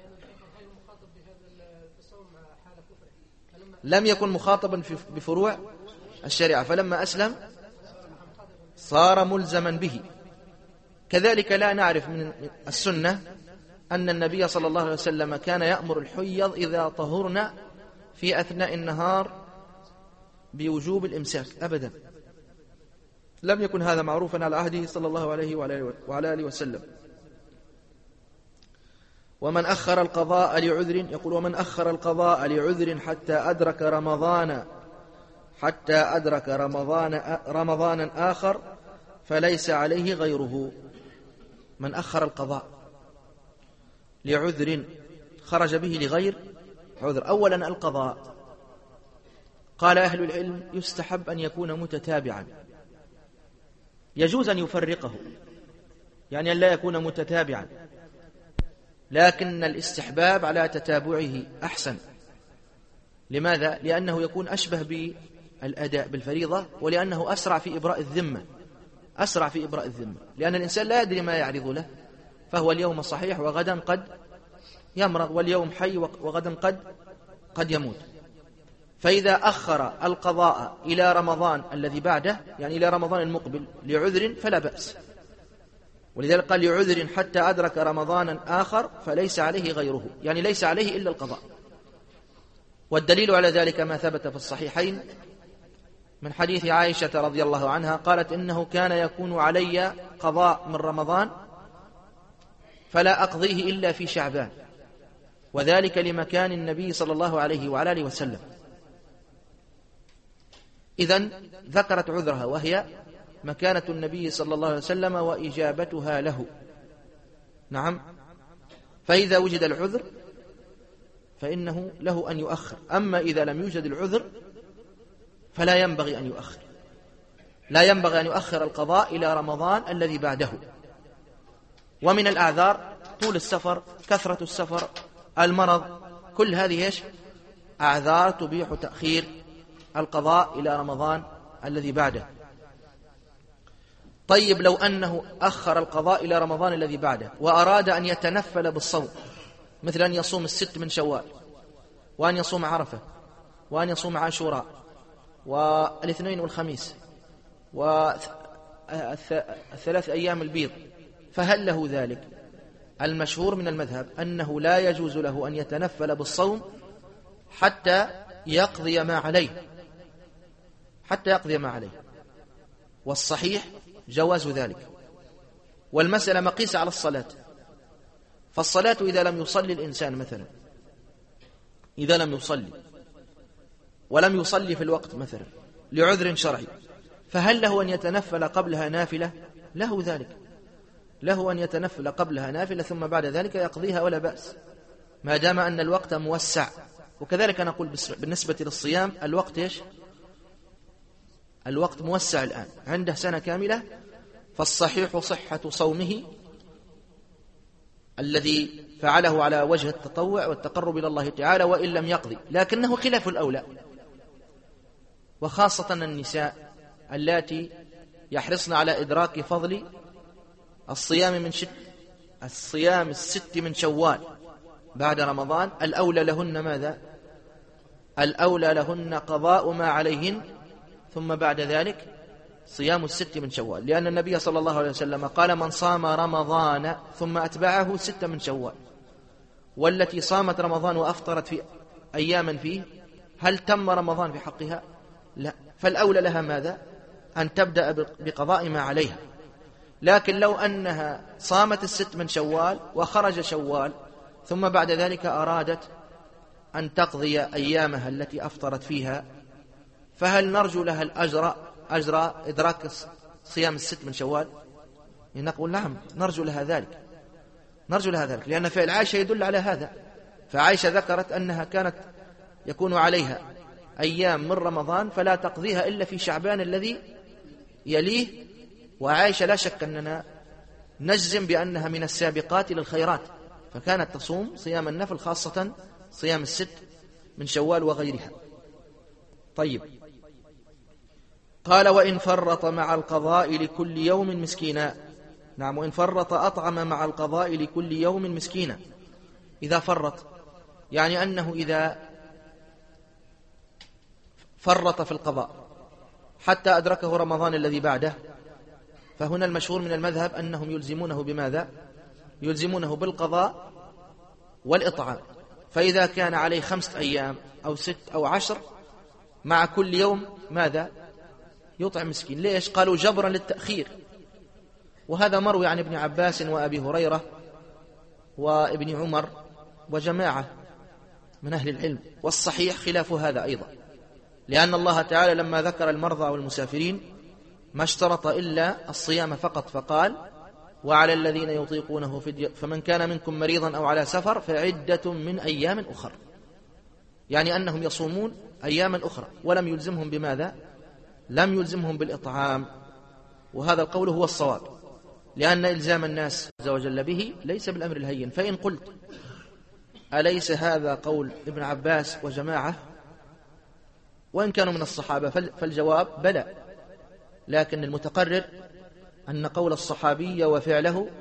Speaker 1: لم يكن مخاطبا بفروع الشريعة، فلما أسلم صار ملزما به. كذلك لا نعرف من السنة أن النبي صلى الله عليه وسلم كان يأمر الحيض إذا طهرنا في أثناء النهار بوجوب الإمساك أبدا. لم يكن هذا معروفا على عهده صلى الله عليه وعلى آله وسلم. ومن أخر القضاء لعذر، يقول ومن أخر القضاء لعذر حتى أدرك رمضانا آخر فليس عليه غيره. من أخر القضاء لعذر خرج به لغير عذر. أولا القضاء قال أهل العلم يستحب أن يكون متتابعا، يجوز أن يفرقه، يعني أن لا يكون متتابعا، لكن الاستحباب على تتابعه أحسن. لماذا؟ لأنه يكون أشبه بالأداء بالفريضة، ولأنه أسرع في إبراء الذمة، لأن الإنسان لا يدري ما يعرض له، فهو اليوم صحيح وغدا قد يمرض، واليوم حي وغدا قد يموت. فإذا أخر القضاء إلى رمضان الذي بعده، يعني إلى رمضان المقبل لعذر فلا بأس، ولذلك قال لعذر حتى أدرك رمضانا آخر فليس عليه غيره، يعني ليس عليه إلا القضاء. والدليل على ذلك ما ثبت في الصحيحين من حديث عائشة رضي الله عنها قالت إنه كان يكون علي قضاء من رمضان فلا أقضيه إلا في شعبان، وذلك لمكان النبي صلى الله عليه وعلى آله وسلم. إذن ذكرت عذرها وهي مكانة النبي صلى الله عليه وسلم وإجابتها له. نعم، فإذا وجد العذر فإنه له أن يؤخر، أما إذا لم يوجد العذر فلا ينبغي أن يؤخر، لا ينبغي أن يؤخر القضاء إلى رمضان الذي بعده. ومن الأعذار طول السفر، كثرة السفر، المرض، كل هذه أعذار تبيح تأخير القضاء إلى رمضان الذي بعده. طيب لو أنه أخر القضاء إلى رمضان الذي بعده وأراد أن يتنفل بالصوم، مثل أن يصوم 6 من شوال، وأن يصوم عرفة، وأن يصوم عاشوراء، والاثنين والخميس، والثلاث أيام البيض، فهل له ذلك؟ المشهور من المذهب أنه لا يجوز له أن يتنفل بالصوم حتى يقضي ما عليه، حتى يقضي ما عليه، والصحيح جواز ذلك. والمسألة مقيسة على الصلاة، فالصلاة إذا لم يصلي الإنسان مثلا، إذا لم يصلي ولم يصلي في الوقت مثلا لعذر شرعي، فهل له أن يتنفل قبلها نافلة؟ له ذلك، له أن يتنفل قبلها نافلة ثم بعد ذلك يقضيها ولا بأس، ما دام أن الوقت موسع. وكذلك نقول بالنسبة للصيام الوقت الوقت موسع الآن، عنده سنة كاملة، فالصحيح صحة صومه الذي فعله على وجه التطوع والتقرب إلى الله تعالى وإن لم يقضي، لكنه خلاف الأولى، وخاصة النساء اللاتي يحرصن على إدراك فضل الصيام 6 من شوال بعد رمضان. الأولى لهن ماذا؟ الأولى لهن قضاء ما عليهن، ثم بعد ذلك صيام 6 من شوال، لأن النبي صلى الله عليه وسلم قال من صام رمضان ثم أتبعه 6 من شوال. والتي صامت رمضان وأفطرت في أياما فيه، هل تم رمضان في حقها؟ لا، فالأولى لها ماذا؟ أن تبدأ بقضاء ما عليها. لكن لو أنها صامت 6 من شوال وخرج شوال ثم بعد ذلك أرادت أن تقضي أيامها التي أفطرت فيها، فهل نرجو لها أجر إدراك صيام 6 من شوال؟ نقول نعم، نرجو لها ذلك، نرجو لها ذلك، لأن فعل عائشة يدل على هذا. فعائشة ذكرت أنها كانت يكون عليها أيام من رمضان فلا تقضيها إلا في شعبان الذي يليه، وعائشة لا شك أننا نجزم بأنها من السابقات إلى الخيرات، فكانت تصوم صيام النفل، خاصة صيام 6 من شوال وغيرها. طيب، قال وإن فرط مع القضاء لكل يوم مسكينا. نعم، وإن فرط أطعم مع القضاء لكل يوم مسكينا. إذا فرط يعني أنه إذا فرط في القضاء حتى أدركه رمضان الذي بعده، فهنا المشهور من المذهب أنهم يلزمونه بماذا؟ يلزمونه بالقضاء والإطعام. فإذا كان عليه 5 أيام أو 6 أو 10 مع كل يوم ماذا؟ يطعم مسكين. ليش؟ قالوا جبرا للتأخير، وهذا مروي عن ابن عباس وأبي هريرة وابن عمر وجماعة من أهل العلم، والصحيح خلاف هذا أيضا، لأن الله تعالى لما ذكر المرضى والمسافرين ما اشترط إلا الصيام فقط، فقال وعلى الذين يطيقونه فدية فمن كان منكم مريضا أو على سفر فعدة من أيام أخر، يعني أنهم يصومون أياما أخرى، ولم يلزمهم بماذا؟ لم يلزمهم بالإطعام. وهذا القول هو الصواب، لأن إلزام الناس عز وجل به ليس بالأمر الهين. فإن قلت أليس هذا قول ابن عباس وجماعة وإن كانوا من الصحابة؟ فالجواب بلى، لكن المتقرر أن قول الصحابي وفعله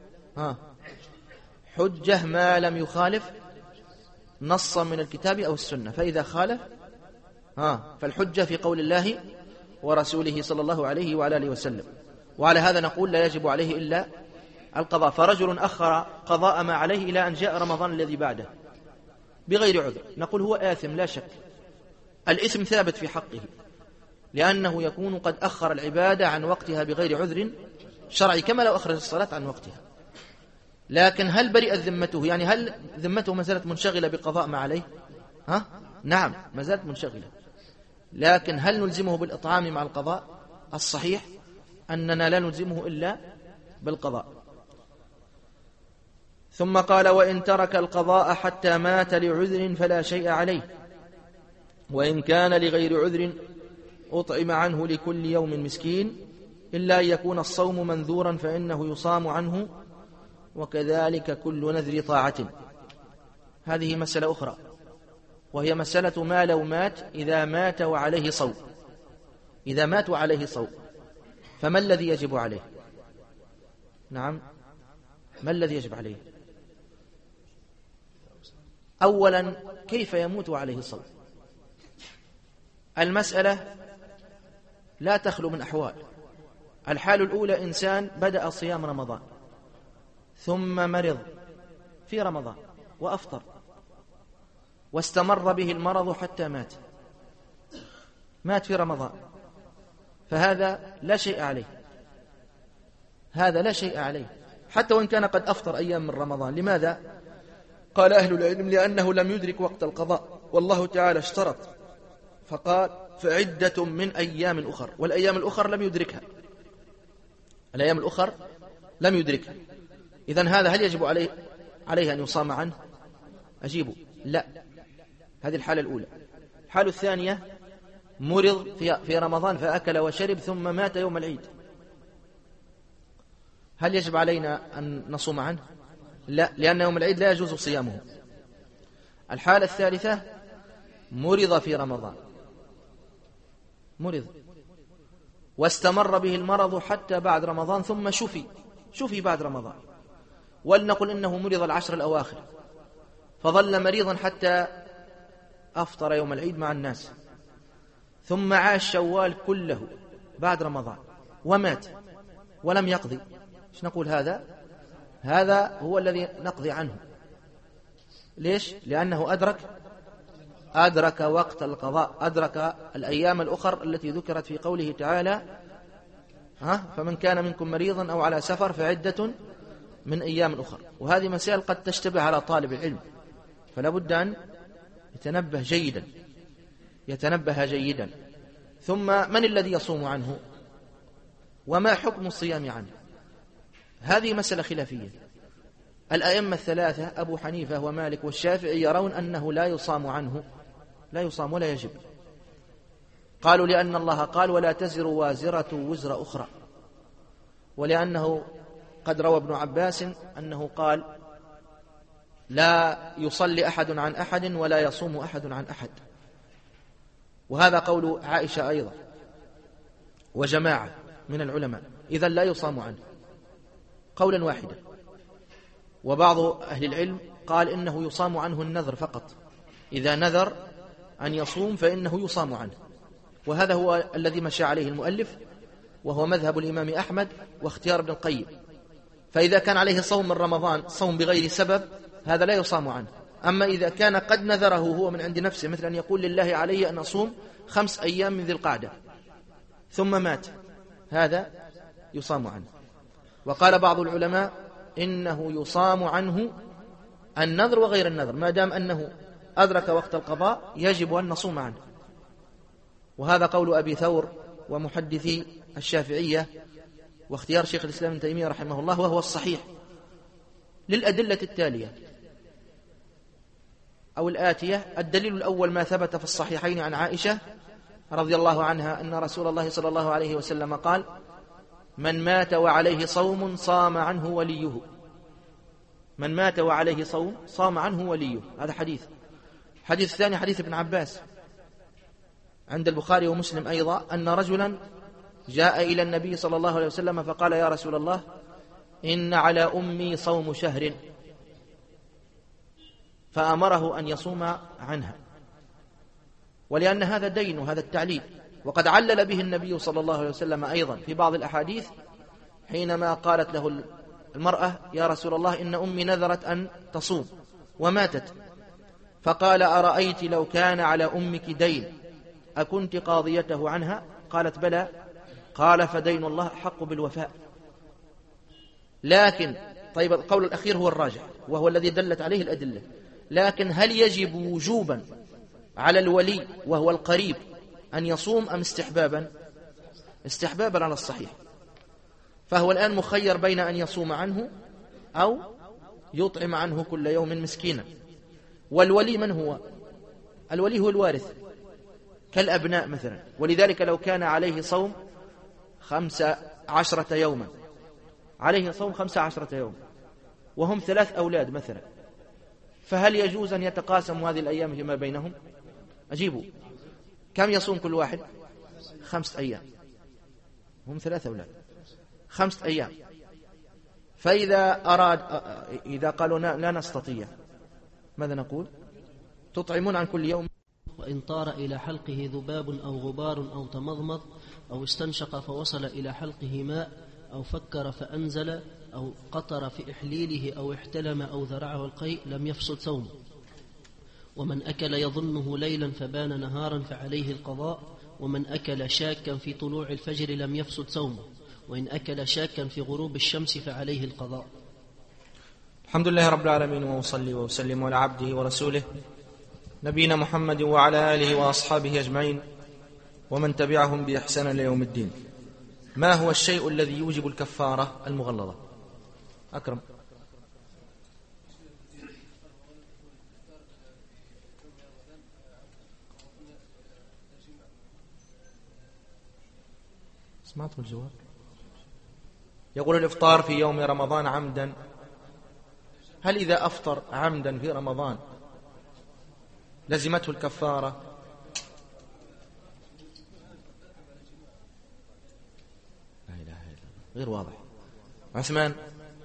Speaker 1: حجة، ما لم يخالف نصا من الكتاب أو السنة. فإذا خالف فالحجة في قول الله ورسوله صلى الله عليه وعلى آله وسلم. وعلى هذا نقول لا يجب عليه إلا القضاء. فرجل أخر قضاء ما عليه إلى أن جاء رمضان الذي بعده بغير عذر، نقول هو آثم لا شك، الإثم ثابت في حقه، لأنه يكون قد أخر العبادة عن وقتها بغير عذر شرعي، كما لو أخرج الصلاة عن وقتها. لكن هل برئت ذمته؟ يعني هل ذمته ما زالت منشغلة بقضاء ما عليه؟ نعم ما زالت منشغلة، لكن هل نلزمه بالإطعام مع القضاء؟ الصحيح أننا لا نلزمه إلا بالقضاء. ثم قال: وإن ترك القضاء حتى مات لعذر فلا شيء عليه، وإن كان لغير عذر أطعم عنه لكل يوم مسكين، إلا أن يكون الصوم منذورا فإنه يصام عنه، وكذلك كل نذر طاعة. هذه مسألة أخرى، وهي مسألة ما لو مات إذا مات وعليه صوم. إذا مات وعليه صوم فما الذي يجب عليه؟ نعم، ما الذي يجب عليه؟ أولا كيف يموت وعليه صوم؟ المسألة لا تخلو من أحوال. الحال الأولى إنسان بدأ صيام رمضان ثم مرض في رمضان وأفطر واستمر به المرض حتى مات في رمضان، فهذا لا شيء عليه، هذا لا شيء عليه حتى وإن كان قد أفطر أيام من رمضان. لماذا؟ قال أهل العلم: لأنه لم يدرك وقت القضاء، والله تعالى اشترط فقال: فعدة من أيام أخر، والأيام الأخر لم يدركها، الأيام الأخر لم يدركها. إذن هذا هل يجب عليه أن يصام عنه؟ أجيبه لا. هذه الحالة الأولى. الحالة الثانية: مرض في رمضان فأكل وشرب ثم مات يوم العيد، هل يجب علينا أن نصوم عنه؟ لا، لأن يوم العيد لا يجوز صيامه. الحالة الثالثة: مرض في رمضان، مرض واستمر به المرض حتى بعد رمضان ثم شفي بعد رمضان، ولنقل إنه مرض العشر الأواخر فظل مريضا حتى أفطر يوم العيد مع الناس، ثم عاش شوال كله بعد رمضان ومات ولم يقضي. إيش نقول؟ هذا هو الذي نقضي عنه. ليش؟ لأنه أدرك وقت القضاء، أدرك الأيام الأخر التي ذكرت في قوله تعالى: فمن كان منكم مريضا أو على سفر فعدة من أيام أخر. وهذه مسائل قد تشتبه على طالب العلم، فلا بد أن يتنبه جيدا. ثم من الذي يصوم عنه؟ وما حكم الصيام عنه؟ هذه مسألة خلافية. الأئمة الثلاثة أبو حنيفة ومالك والشافعي يرون أنه لا يصام عنه، لا يصام ولا يجب. قالوا لأن الله قال: ولا تزر وازرة وزر أخرى، ولأنه قد روى ابن عباس أنه قال: لا يصلي أحد عن أحد ولا يصوم أحد عن أحد. وهذا قول عائشة أيضا وجماعة من العلماء، إذن لا يصام عنه قولا واحدا. وبعض أهل العلم قال إنه يصام عنه النذر فقط، إذا نذر أن يصوم فإنه يصام عنه. وهذا هو الذي مشى عليه المؤلف، وهو مذهب الإمام أحمد واختيار ابن القيم. فإذا كان عليه صوم من رمضان صوم بغير سبب هذا لا يصام عنه. أما إذا كان قد نذره هو من عند نفسه، مثل أن يقول: لله علي أن أصوم 5 أيام من ذي القعدة ثم مات، هذا يصام عنه. وقال بعض العلماء إنه يصام عنه النذر وغير النذر، ما دام أنه أدرك وقت القضاء يجب أن نصوم عنه. وهذا قول أبي ثور ومحدثي الشافعية واختيار شيخ الإسلام ابن تيمية رحمه الله، وهو الصحيح للأدلة التالية أو الآتية. الدليل الأول ما ثبت في الصحيحين عن عائشة رضي الله عنها أن رسول الله صلى الله عليه وسلم قال: من مات وعليه صوم صام عنه وليه. من مات وعليه صوم صام عنه وليه، هذا حديث. الحديث الثاني حديث ابن عباس عند البخاري ومسلم أيضا، أن رجلا جاء إلى النبي صلى الله عليه وسلم فقال: يا رسول الله، إن على أمي صوم شهر، فأمره أن يصوم عنها. ولأن هذا دين وهذا التعليل. وقد علل به النبي صلى الله عليه وسلم أيضا في بعض الأحاديث حينما قالت له المرأة: يا رسول الله إن أمي نذرت أن تصوم وماتت، فقال: أرأيت لو كان على أمك دين أكنت قاضيته عنها؟ قالت: بلى. قال: فدين الله حق بالوفاء. لكن طيب، القول الأخير هو الراجح وهو الذي دلت عليه الأدلة، لكن هل يجب وجوبا على الولي وهو القريب أن يصوم أم استحبابا؟ استحبابا على الصحيح. فهو الآن مخير بين أن يصوم عنه أو يطعم عنه كل يوم مسكينا. والولي من هو؟ الولي هو الوارث كالأبناء مثلا. ولذلك لو كان عليه صوم 15 يوما، عليه صوم 15 يوما وهم 3 أولاد مثلا، فهل يجوز أن يتقاسموا هذه الأيام فيما بينهم؟ أجيبوا، كم يصوم كل واحد؟ 5 أيام، هم 3 أولاد، 5 أيام. فإذا إذا قالوا لا نستطيع، ماذا نقول؟ تطعمون عن كل يوم.
Speaker 3: وإن طار إلى حلقه ذباب أو غبار أو تمضمض أو استنشق فوصل إلى حلقه ماء أو فكر فأنزل أو قطر في إحليله أو احتلم أو ذرعه القيء لم يفسد صومه. ومن أكل يظنه ليلا فبان نهارا فعليه القضاء. ومن أكل شاكا في طلوع الفجر لم يفسد صومه. وإن أكل شاكا في غروب الشمس فعليه القضاء.
Speaker 1: الحمد لله رب العالمين، وأصلي وأسلم على عبده ورسوله نبينا محمد وعلى آله وأصحابه أجمعين ومن تبعهم بإحسان إلى يوم الدين. ما هو الشيء الذي يوجب الكفارة المغلظة؟ أكرم. سمعت الجواب؟ يقول: الإفطار في يوم رمضان عمدا، هل إذا أفطر عمدا في رمضان لزمته الكفارة؟ لا إله إلا الله، غير واضح. عثمان.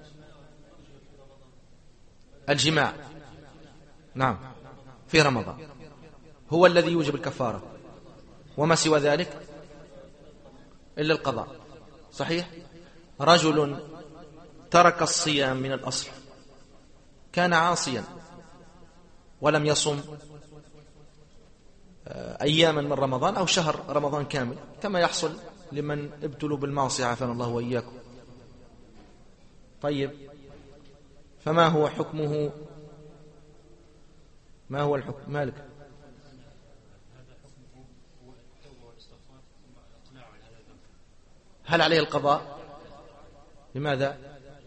Speaker 1: الجماع، نعم، في رمضان هو الذي يوجب الكفارة، وما سوى ذلك إلا القضاء. صحيح. رجل ترك الصيام من الأصل، كان عاصيا ولم يصم أياما من رمضان أو شهر رمضان كامل، كما يحصل لمن ابتلوا بالمعصية عافانا الله وإياكم. طيب، فما هو حكمه؟ ما هو الحكم؟ مالك. هل عليه القضاء؟ لماذا؟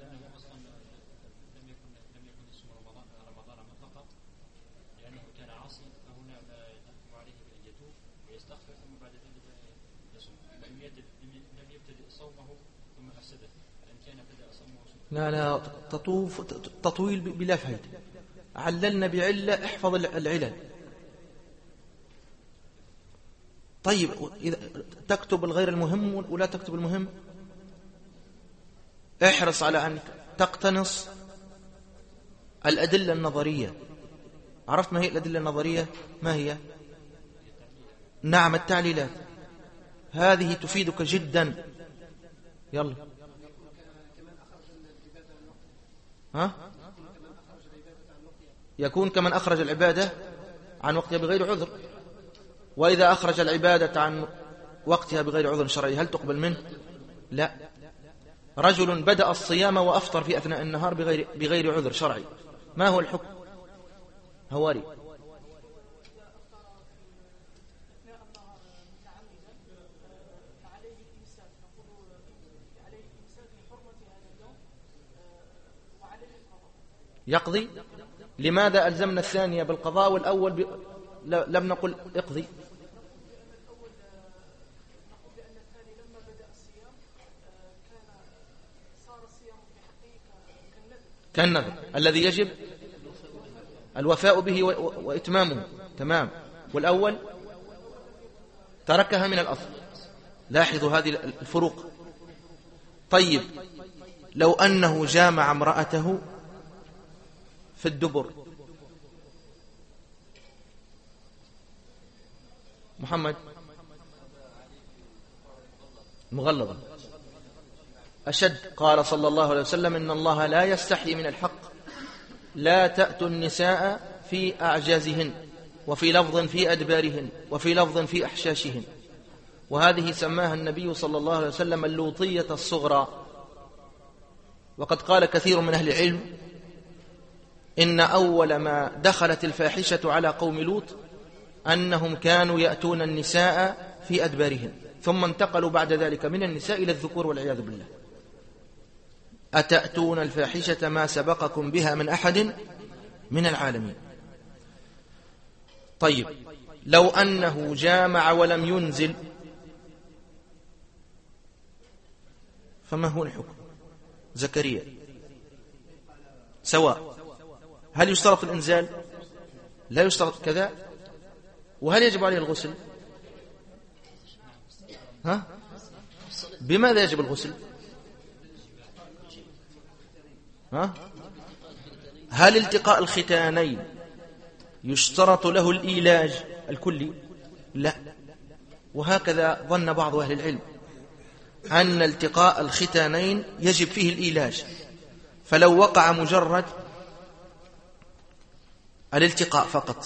Speaker 1: لا تطويل بلا فائدة. عللنا بعلة، احفظ العلل. طيب، إذا تكتب الغير المهم ولا تكتب المهم، احرص على أن تقتنص الأدلة النظرية. عرفت ما هي الأدلة النظرية؟ ما هي؟ نعم، التعليلات، هذه تفيدك جدا. يلا. ها؟ يكون كمن أخرج العبادة عن وقتها بغير عذر. وإذا أخرج العبادة عن وقتها بغير عذر شرعي هل تقبل منه؟ لا. رجل بدأ الصيام وأفطر في أثناء النهار بغير عذر شرعي، ما هو الحكم؟ هواري. يقضي. لماذا ألزمنا الثانية بالقضاء والأول لم نقل اقضي؟ كالنذر الذي يجب الوفاء به وإتمامه. تمام. والأول تركها من الأصل. لاحظوا هذه الفروق. طيب، لو أنه جامع امرأته في الدبر محمد مغلظة أشد. قال صلى الله عليه وسلم إن الله لا يستحي من الحق لا تأتوا النساء في أعجازهن، وفي لفظ في أدبارهن، وفي لفظ في أحشاشهن. وهذه سماها النبي صلى الله عليه وسلم اللوطية الصغرى. وقد قال كثير من أهل العلم إن أول ما دخلت الفاحشة على قوم لوط أنهم كانوا يأتون النساء في أدبارهن، ثم انتقلوا بعد ذلك من النساء إلى الذكور والعياذ بالله. أتأتون الفاحشة ما سبقكم بها من أحد من العالمين. طيب، لو أنه جامع ولم ينزل فما هو الحكم؟ زكريا سواء. هل يشترط الإنزال؟ لا يشترط كذا. وهل يجب عليه الغسل؟ ها؟ بماذا يجب الغسل؟ ها؟ هل التقاء الختانين يشترط له الإيلاج الكلي؟ لا. وهكذا ظن بعض أهل العلم أن التقاء الختانين يجب فيه الإيلاج، فلو وقع مجرد الالتقاء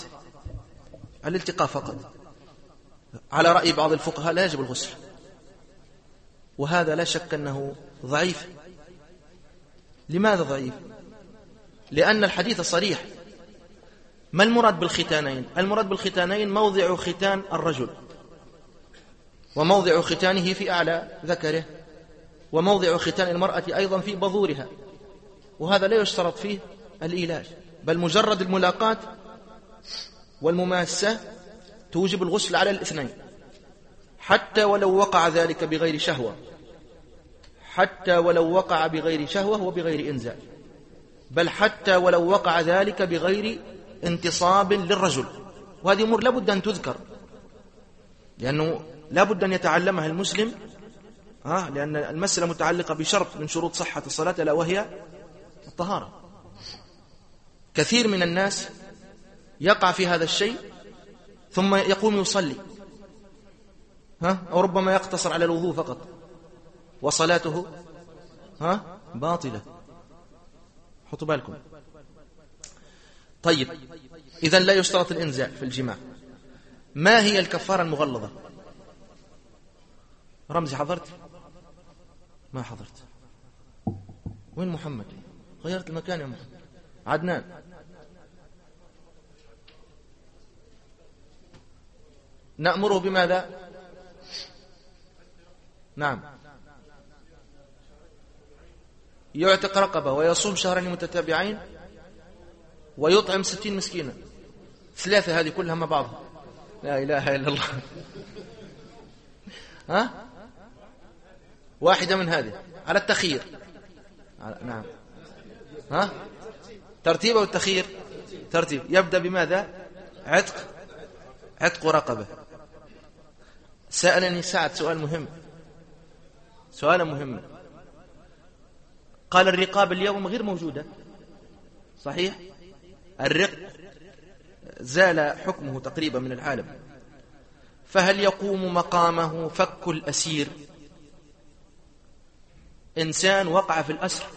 Speaker 1: فقط على رأي بعض الفقهاء لا يجب الغسل. وهذا لا شك أنه ضعيف. لماذا ضعيف؟ لأن الحديث صريح. ما المراد بالختانين؟ المراد بالختانين موضع ختان الرجل، وموضع ختانه في أعلى ذكره، وموضع ختان المرأة أيضا في بظورها، وهذا لا يشترط فيه الإيلاج، بل مجرد الملاقاة والمماسة توجب الغسل على الاثنين، حتى ولو وقع ذلك بغير شهوة، حتى ولو وقع بغير شهوة وبغير إنزال، بل حتى ولو وقع ذلك بغير انتصاب للرجل. وهذه أمور لابد أن تذكر، لأنه لابد أن يتعلمها المسلم، لأن المسألة متعلقة بشرط من شروط صحة الصلاة، لا وهي الطهارة. كثير من الناس يقع في هذا الشيء ثم يقوم يصلي، أو ربما يقتصر على الوضوء فقط، وصلاته باطلة. حطوا بالكم. طيب، إذن لا يشترط الإنزال في الجماع. ما هي الكفارة المغلظة؟ رمزي حضرت؟ ما حضرت. وين محمد؟ غيرت المكان يا محمد. عدنان. نأمره بماذا؟ نعم، يعتق رقبة ويصوم شهرين متتابعين ويطعم 60 مسكينا. 3 هذه كلها مع بعضها. لا إله إلا الله. واحدة من هذه على التخيير. نعم. ترتيب أو التخيير؟ ترتيب. يبدأ بماذا؟ عتق رقبة. سألني سعد سؤال مهم، سؤالا مهما. قال الرقاب اليوم غير موجودة، صحيح؟ الرق زال حكمه تقريبا من العالم، فهل يقوم مقامه فك الأسير؟ إنسان وقع في الأسر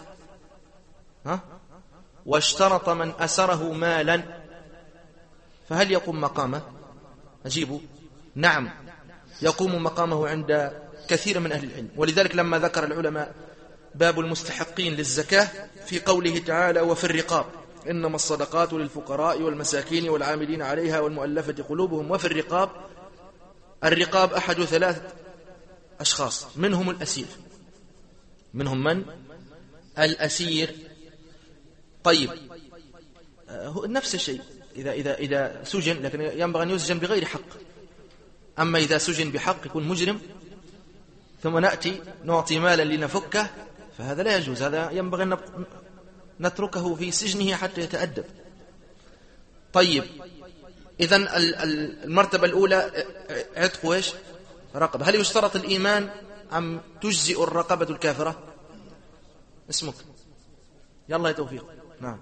Speaker 1: واشترط من أسره مالا، فهل يقوم مقامه؟ أجيبوا نعم، يقوم مقامه عند كثير من أهل العلم. ولذلك لما ذكر العلماء باب المستحقين للزكاة في قوله تعالى وفي الرقاب إنما الصدقات للفقراء والمساكين والعاملين عليها والمؤلفة قلوبهم وفي الرقاب. الرقاب أحد 3 أشخاص، منهم الأسير. منهم من؟ الأسير. طيب، نفس الشيء إذا سجن، لكن ينبغي أن يسجن بغير حق. أما إذا سجن بحق يكون مجرم، ثم نأتي نعطي مالا لنفكه، فهذا لا يجوز. هذا ينبغي أن نتركه في سجنه حتى يتأدب. طيب، إذن المرتبة الأولى عتق وإيش؟ رقبة. هل يشترط الإيمان أم تجزئ الرقبة الكافرة؟ اسمك يلا يا توفيق. نعم،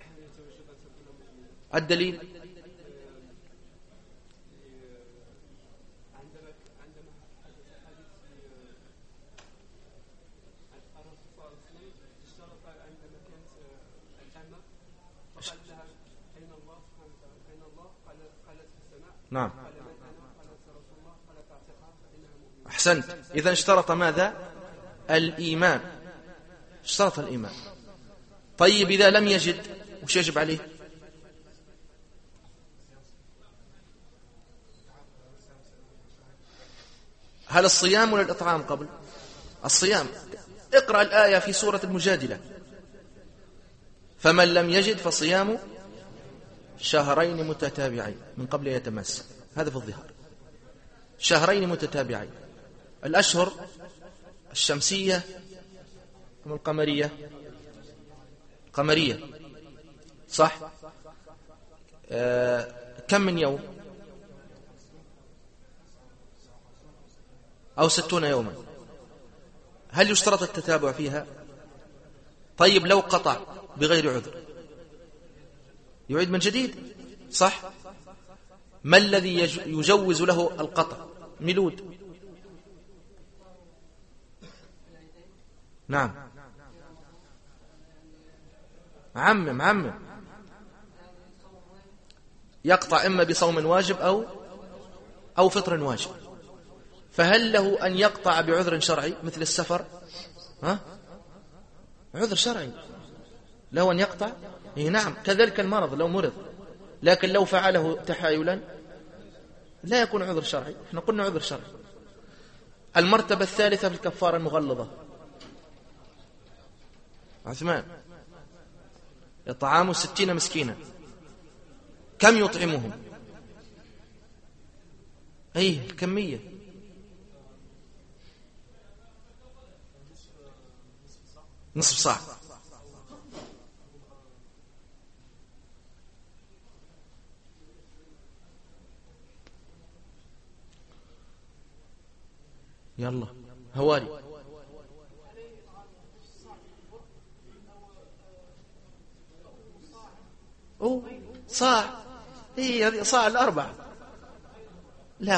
Speaker 1: الدليل نعم أحسنت. إذا اشترط ماذا؟ الإيمان، اشترط الإيمان. طيب إذا لم يجد وش يجب عليه؟ هل الصيام ولا الإطعام قبل؟ الصيام. اقرأ الآية في سورة المجادلة: فمن لم يجد فصيام شهرين متتابعين من قبل أن يتمس. هذا في الظهار، شهرين متتابعين. الأشهر الشمسية أم القمرية؟ قمرية صح. كم من يوم؟ أو 60 يوما. هل يشترط التتابع فيها؟ طيب لو قطع بغير عذر يعيد من جديد صح. ما الذي يجوز له القطع؟ ميلود. نعم عمم يقطع إما بصوم واجب أو فطر واجب. فهل له أن يقطع بعذر شرعي مثل السفر؟ عذر شرعي له أن يقطع. نعم. كذلك المرض لو مرض، لكن لو فعله تحايلا لا يكون عذر شرعي. احنا قلنا عذر شرعي. المرتبة الثالثة في الكفارة المغلظة عثمان: إطعام 60 مسكينا. كم يطعمهم؟ الكمية. نصف صاع. يلا هواري. صاع. هذه صاع الأربع. لا،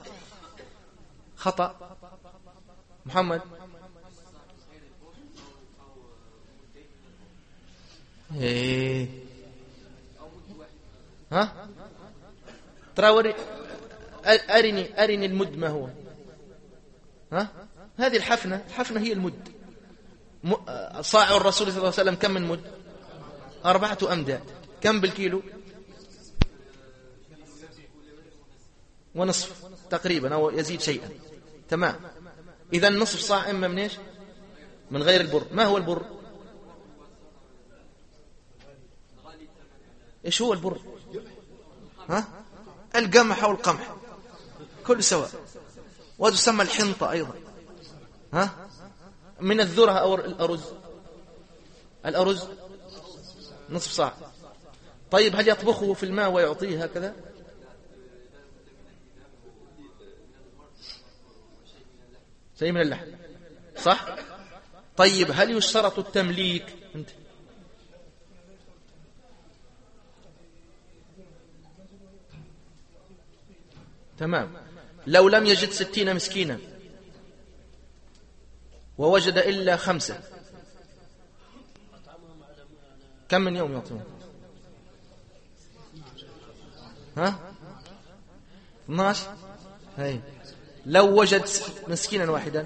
Speaker 1: خطأ محمد. تراوري أرني المد ما هو. هذه الحفنة هي المد. صاع الرسول صلى الله عليه وسلم كم من مد؟ 4 أمداد. كم بالكيلو؟ ونصف تقريبا أو يزيد شيئا. تمام. إذا نصف صاع إما من إيش؟ من غير البر. ما هو البر؟ إيش هو البر؟ القمح أو القمح كل سواء. وتسمى الحنطة أيضا. من الذرة أو الأرز نصف صاع. طيب هل يطبخه في الماء ويعطيه هكذا؟ شيء من اللحم صح. طيب هل يشترط التمليك؟ انت تمام. لو لم يجد 60 مسكينا ووجد إلا 5، كم من يوم يعطون؟ 12. لو وجد مسكينا واحدا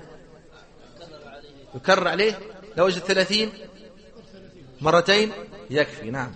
Speaker 1: يكرر عليه. لو وجد 30 مرتين يكفي. نعم.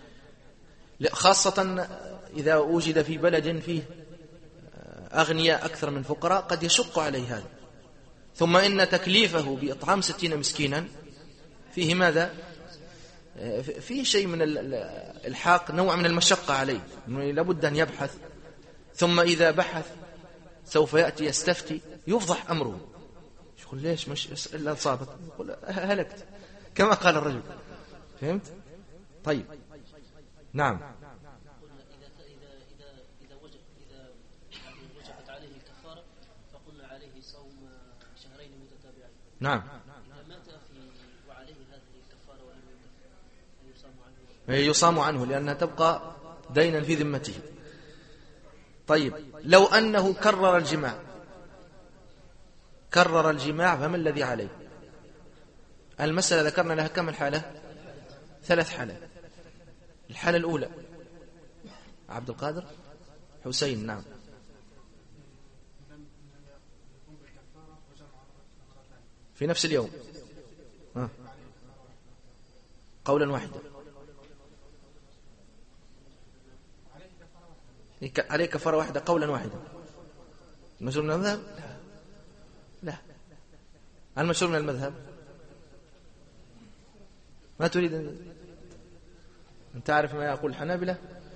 Speaker 1: خاصة إذا وجد في بلد فيه أغنياء أكثر من فقراء قد يشق عليه هذا. ثم إن تكليفه بإطعام 60 مسكينا فيه ماذا؟ فيه شيء من الحاق، نوع من المشقة عليه، لابد أن يبحث. ثم إذا بحث سوف يأتي يستفتي يفضح أمره. يقول ليش مش إلا صابت؟ يقول هلكت كما قال الرجل. فهمت؟ طيب نعم.
Speaker 3: إذا وجبت عليه الكفارة فقلنا عليه صوم شهرين متتابعين.
Speaker 1: نعم.
Speaker 3: إذا مات وعليه هذه الكفارة ولم يصام عنه،
Speaker 1: يصام عنه لأنها تبقى دينا في ذمته. طيب لو أنه كرر الجماع فما الذي عليه؟ المسألة ذكرنا لها كم الحالة؟ 3 حالات. الحالة الأولى عبد القادر حسين نعم. في نفس اليوم قولا واحدا. عليه كفارة واحدة قولا واحدا. المشهور من المذهب لا. المشهور من المذهب ما تريد أن تعرف ما يقول الحنابلة؟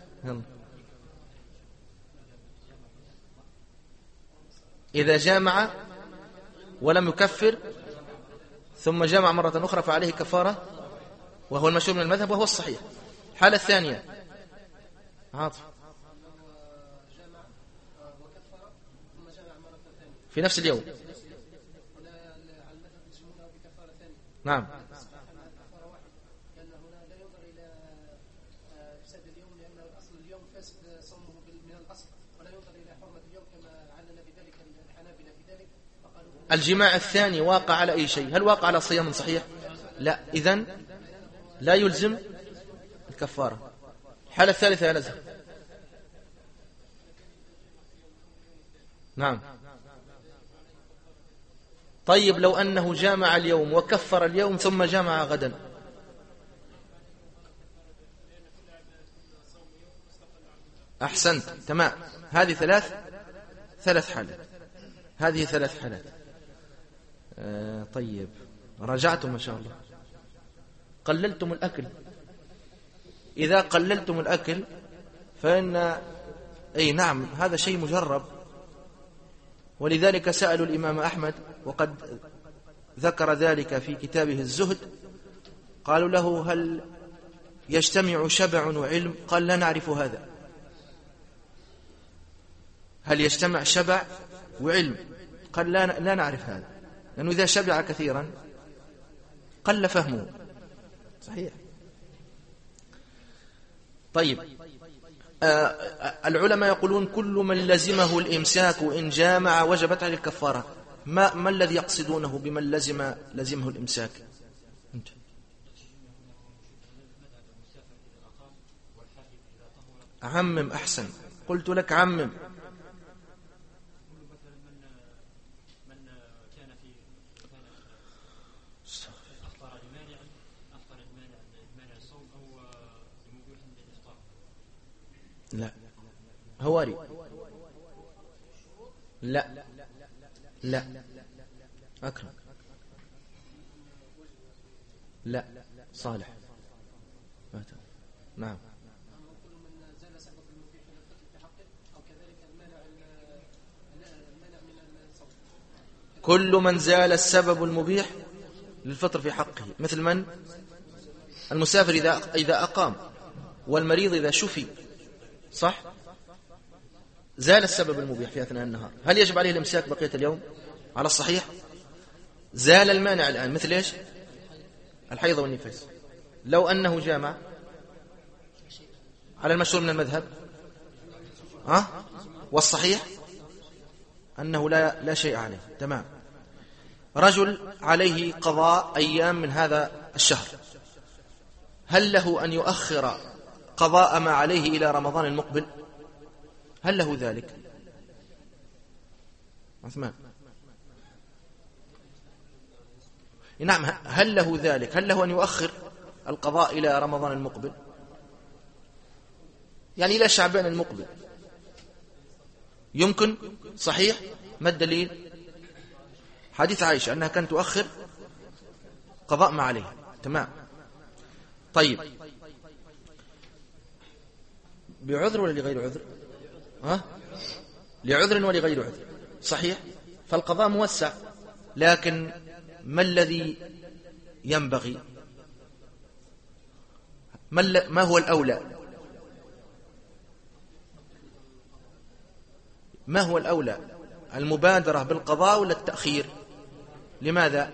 Speaker 1: إذا جامع ولم يكفر ثم جامع مرة أخرى فعليه كفارة، وهو المشهور من المذهب وهو الصحيح. الحالة الثانية عاطف في نفس اليوم نعم. الجماع الثاني واقع على أي شيء؟ هل واقع على صيام صحيح؟ لا، إذن لا يلزم الكفارة. الحالة الثالثة يا نزل. نعم. طيب لو أنه جامع اليوم وكفر اليوم ثم جامع غدا، أحسنت تمام. هذه ثلاث حالات. هذه 3 حالات. طيب رجعتم ما شاء الله، قللتم الأكل. إذا قللتم الأكل فإن أي نعم هذا شيء مجرب، ولذلك سألوا الإمام أحمد وقد ذكر ذلك في كتابه الزهد. قالوا له هل يجتمع شبع وعلم؟ قال لا نعرف هذا. هل يجتمع شبع وعلم؟ قال لا نعرف هذا، لأنه إذا شبع كثيرا قل فهمه. صحيح. طيب العلماء يقولون كل من لزمه الإمساك إن جامع وجبت عليه الكفارة. ما الذي يقصدونه بمن لزمه الإمساك؟ أنت. عمم. أحسن، قلت لك عمم. لا هواري. لا أكرم. لا صالح. نعم. كل من زال السبب المبيح للفطر في حقه، مثل من؟ المسافر إذا أقام، والمريض إذا شفي. صح؟ زال السبب المبيح في أثناء النهار، هل يجب عليه الإمساك بقية اليوم؟ على الصحيح زال المانع الآن، مثل إيش؟ الحيض والنفاس. لو أنه جامع على المشهور من المذهب والصحيح أنه لا شيء عليه. تمام. رجل عليه قضاء أيام من هذا الشهر، هل له أن يؤخر قضاء ما عليه إلى رمضان المقبل؟ هل له ذلك؟ عثمان. نعم، هل له ذلك؟ هل له أن يؤخر القضاء إلى رمضان المقبل؟ يعني إلى شعبان المقبل يمكن. صحيح. ما الدليل؟ حديث عائشة أنها كانت تؤخر قضاء ما عليه. تمام. طيب بعذر ولا لغير عذر؟ لعذر ولغير عذر. صحيح. فالقضاء موسع، لكن ما الذي ينبغي؟ ما هو الأولى؟ ما هو الأولى، المبادرة بالقضاء ولا التأخير؟ لماذا؟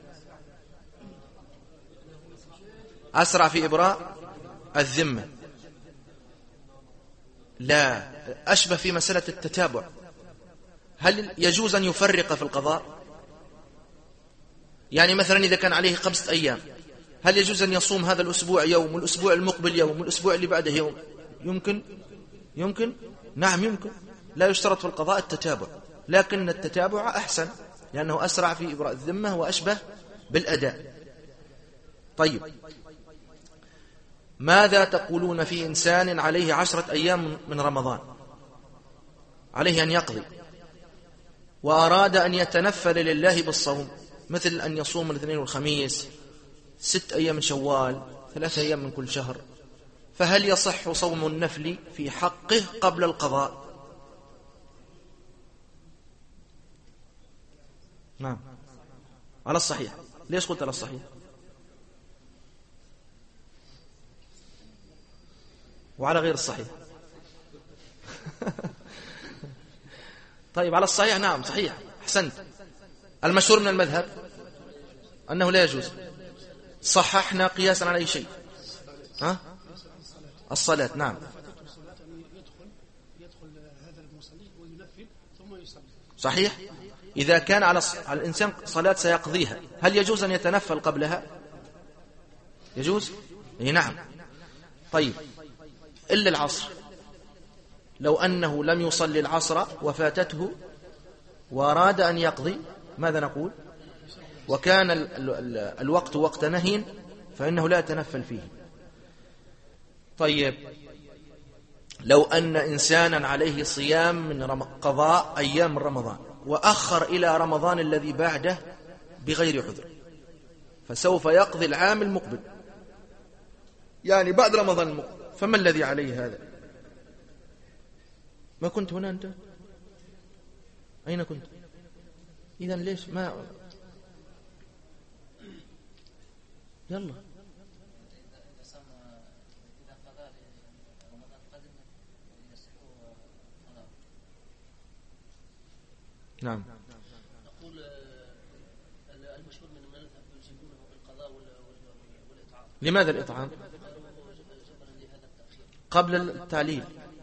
Speaker 1: أسرع في إبراء الذمة. لا، أشبه في مسألة التتابع. هل يجوز أن يفرق في القضاء؟ يعني مثلا إذا كان عليه 5 أيام، هل يجوز أن يصوم هذا الأسبوع يوم والأسبوع المقبل يوم والأسبوع اللي بعده يوم؟ يمكن؟ نعم يمكن، لا يشترط في القضاء التتابع، لكن التتابع أحسن لأنه أسرع في إبراء الذمة وأشبه بالأداء. طيب، ماذا تقولون في إنسان عليه 10 أيام من رمضان، عليه أن يقضي، وأراد أن يتنفل لله بالصوم، مثل أن يصوم الاثنين والخميس، 6 أيام من شوال، 3 أيام من كل شهر، فهل يصح صوم النفل في حقه قبل القضاء؟ نعم، على الصحيح. ليش قلت على الصحيح؟ وعلى غير الصحيح؟ طيب، على الصحيح. نعم صحيح، أحسنت. المشهور من المذهب أنه لا يجوز. صححنا قياسا على أي شيء؟ الصلاة. نعم، صحيح. إذا كان على الإنسان صلاة سيقضيها، هل يجوز أن يتنفل قبلها؟ يجوز؟ نعم. طيب، إلا العصر، لو أنه لم يصلي العصر وفاتته وأراد أن يقضي، ماذا نقول؟ وكان الوقت وقت نهي فإنه لا يتنفل فيه. طيب، لو أن إنسانا عليه صيام من قضاء أيام من رمضان وأخر إلى رمضان الذي بعده بغير عذر، فسوف يقضي العام المقبل، يعني بعد رمضان المقبل، فما الذي عليه هذا؟ ما كنت هنا أنت؟ أين كنت؟ إذن ليش ما يلا نعم.
Speaker 3: نقول المشهور من المذهب يلزمونه بالقضاء والإطعام.
Speaker 1: لماذا الإطعام؟ قبل التعليل.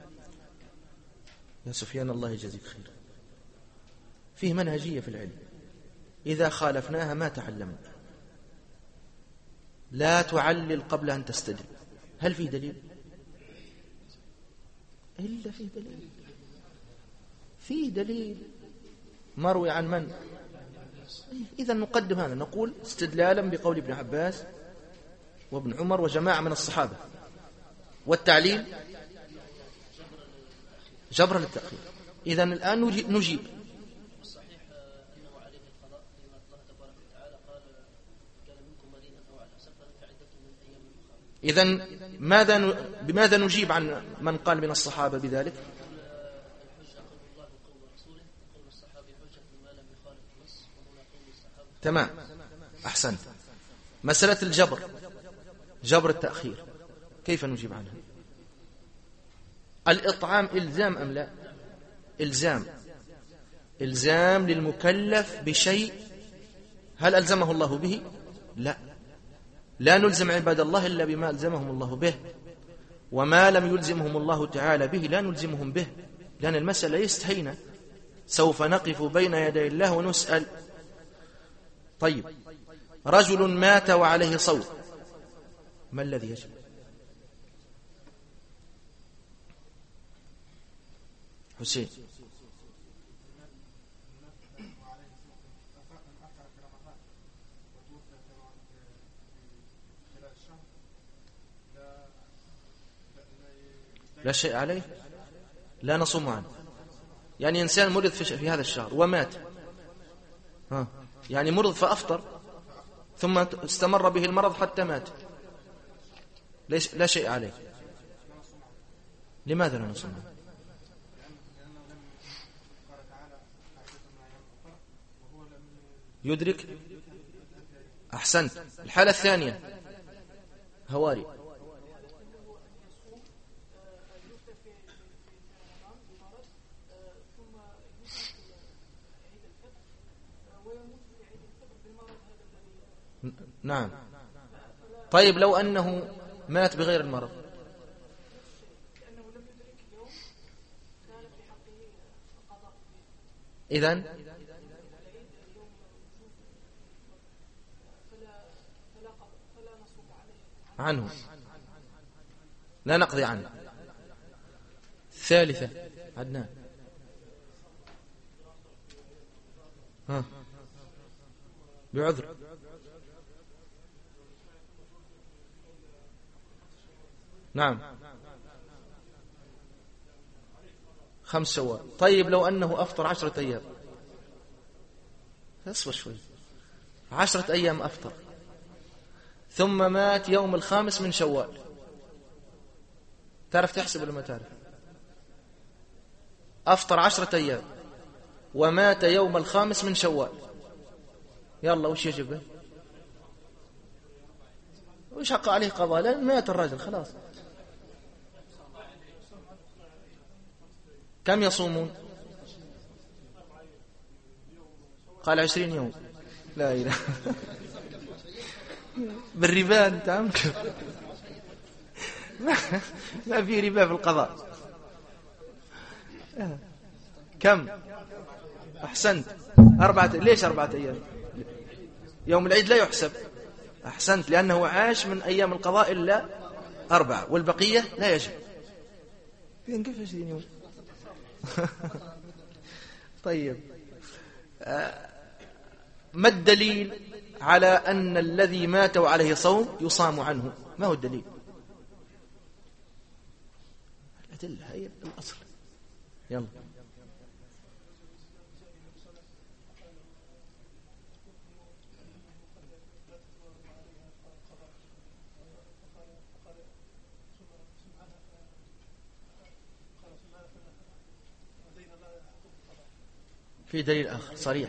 Speaker 1: يا سفيان الله يجزيك خير، فيه منهجية في العلم، إذا خالفناها ما تعلمنا. لا تعلل قبل أن تستدل. هل فيه دليل؟ إلا فيه دليل. فيه دليل مروي عن من؟ إذا نقدم هذا، نقول استدلالا بقول ابن عباس وابن عمر وجماعة من الصحابة، والتعليل جبر للتأخير. إذن الآن نجيب.
Speaker 3: الصحيح أنه عليه القضاء لما الله تبارك وتعالى قال كان منكم مريضا أو على سفر فعدة من أيام أخرى.
Speaker 1: إذن بماذا نجيب عن من قال من الصحابة بذلك؟
Speaker 3: الحجة قول الله وقول رسوله، قول الصحابة حجة ما لم يخالف النص، وهنا قول الصحابة.
Speaker 1: تمام، أحسنت. مسألة الجبر، جبر التأخير، كيف نجيب عنها؟ الإطعام إلزام أم لا؟ إلزام للمكلف بشيء، هل ألزمه الله به؟ لا نلزم عباد الله إلا بما ألزمهم الله به، وما لم يلزمهم الله تعالى به لا نلزمهم به، لأن المسألة ليست هينة، سوف نقف بين يدي الله ونسأل. طيب، رجل مات وعليه صوم، ما الذي يجب؟ حسين. لا شيء عليه، لا نصوم عنه. يعني إنسان مرض في هذا الشهر ومات، يعني مرض فأفطر ثم استمر به المرض حتى مات، لا شيء عليه. لماذا لا نصوم عنه؟ يدرك. أحسنت. الحالة الثانية هواري. نعم. طيب، لو أنه مات بغير المرض، إذن عنه لا نقضي عنه. الثالثة عدنان. ها بعذر. نعم 5 شوال. طيب لو أنه أفطر 10 أيام، اصبر شوي، 10 أيام أفطر، ثم مات يوم 5 من شوال، تعرف تحسب ولا ما تعرف؟ أفطر 10 أيام ومات يوم 5 من شوال، يلا وش يجب؟ وش حق عليه قضاء؟ لأن مات الرجل خلاص. كم يصومون؟ قال 20 يوم. لا إله بالربا أنت عمك ما في ربا في القضاء. كم؟ أحسنت 4. ليش 4 أيام؟ يوم العيد لا يحسب. أحسنت، لأنه عاش من أيام القضاء إلا 4 والبقية لا يجب. كيف 20 يوم؟ طيب ما الدليل على أن الذي مات وعليه صوم يصام عنه؟ ما هو الدليل؟ الأدلة هي الأصل. يلا في دليل آخر صريح.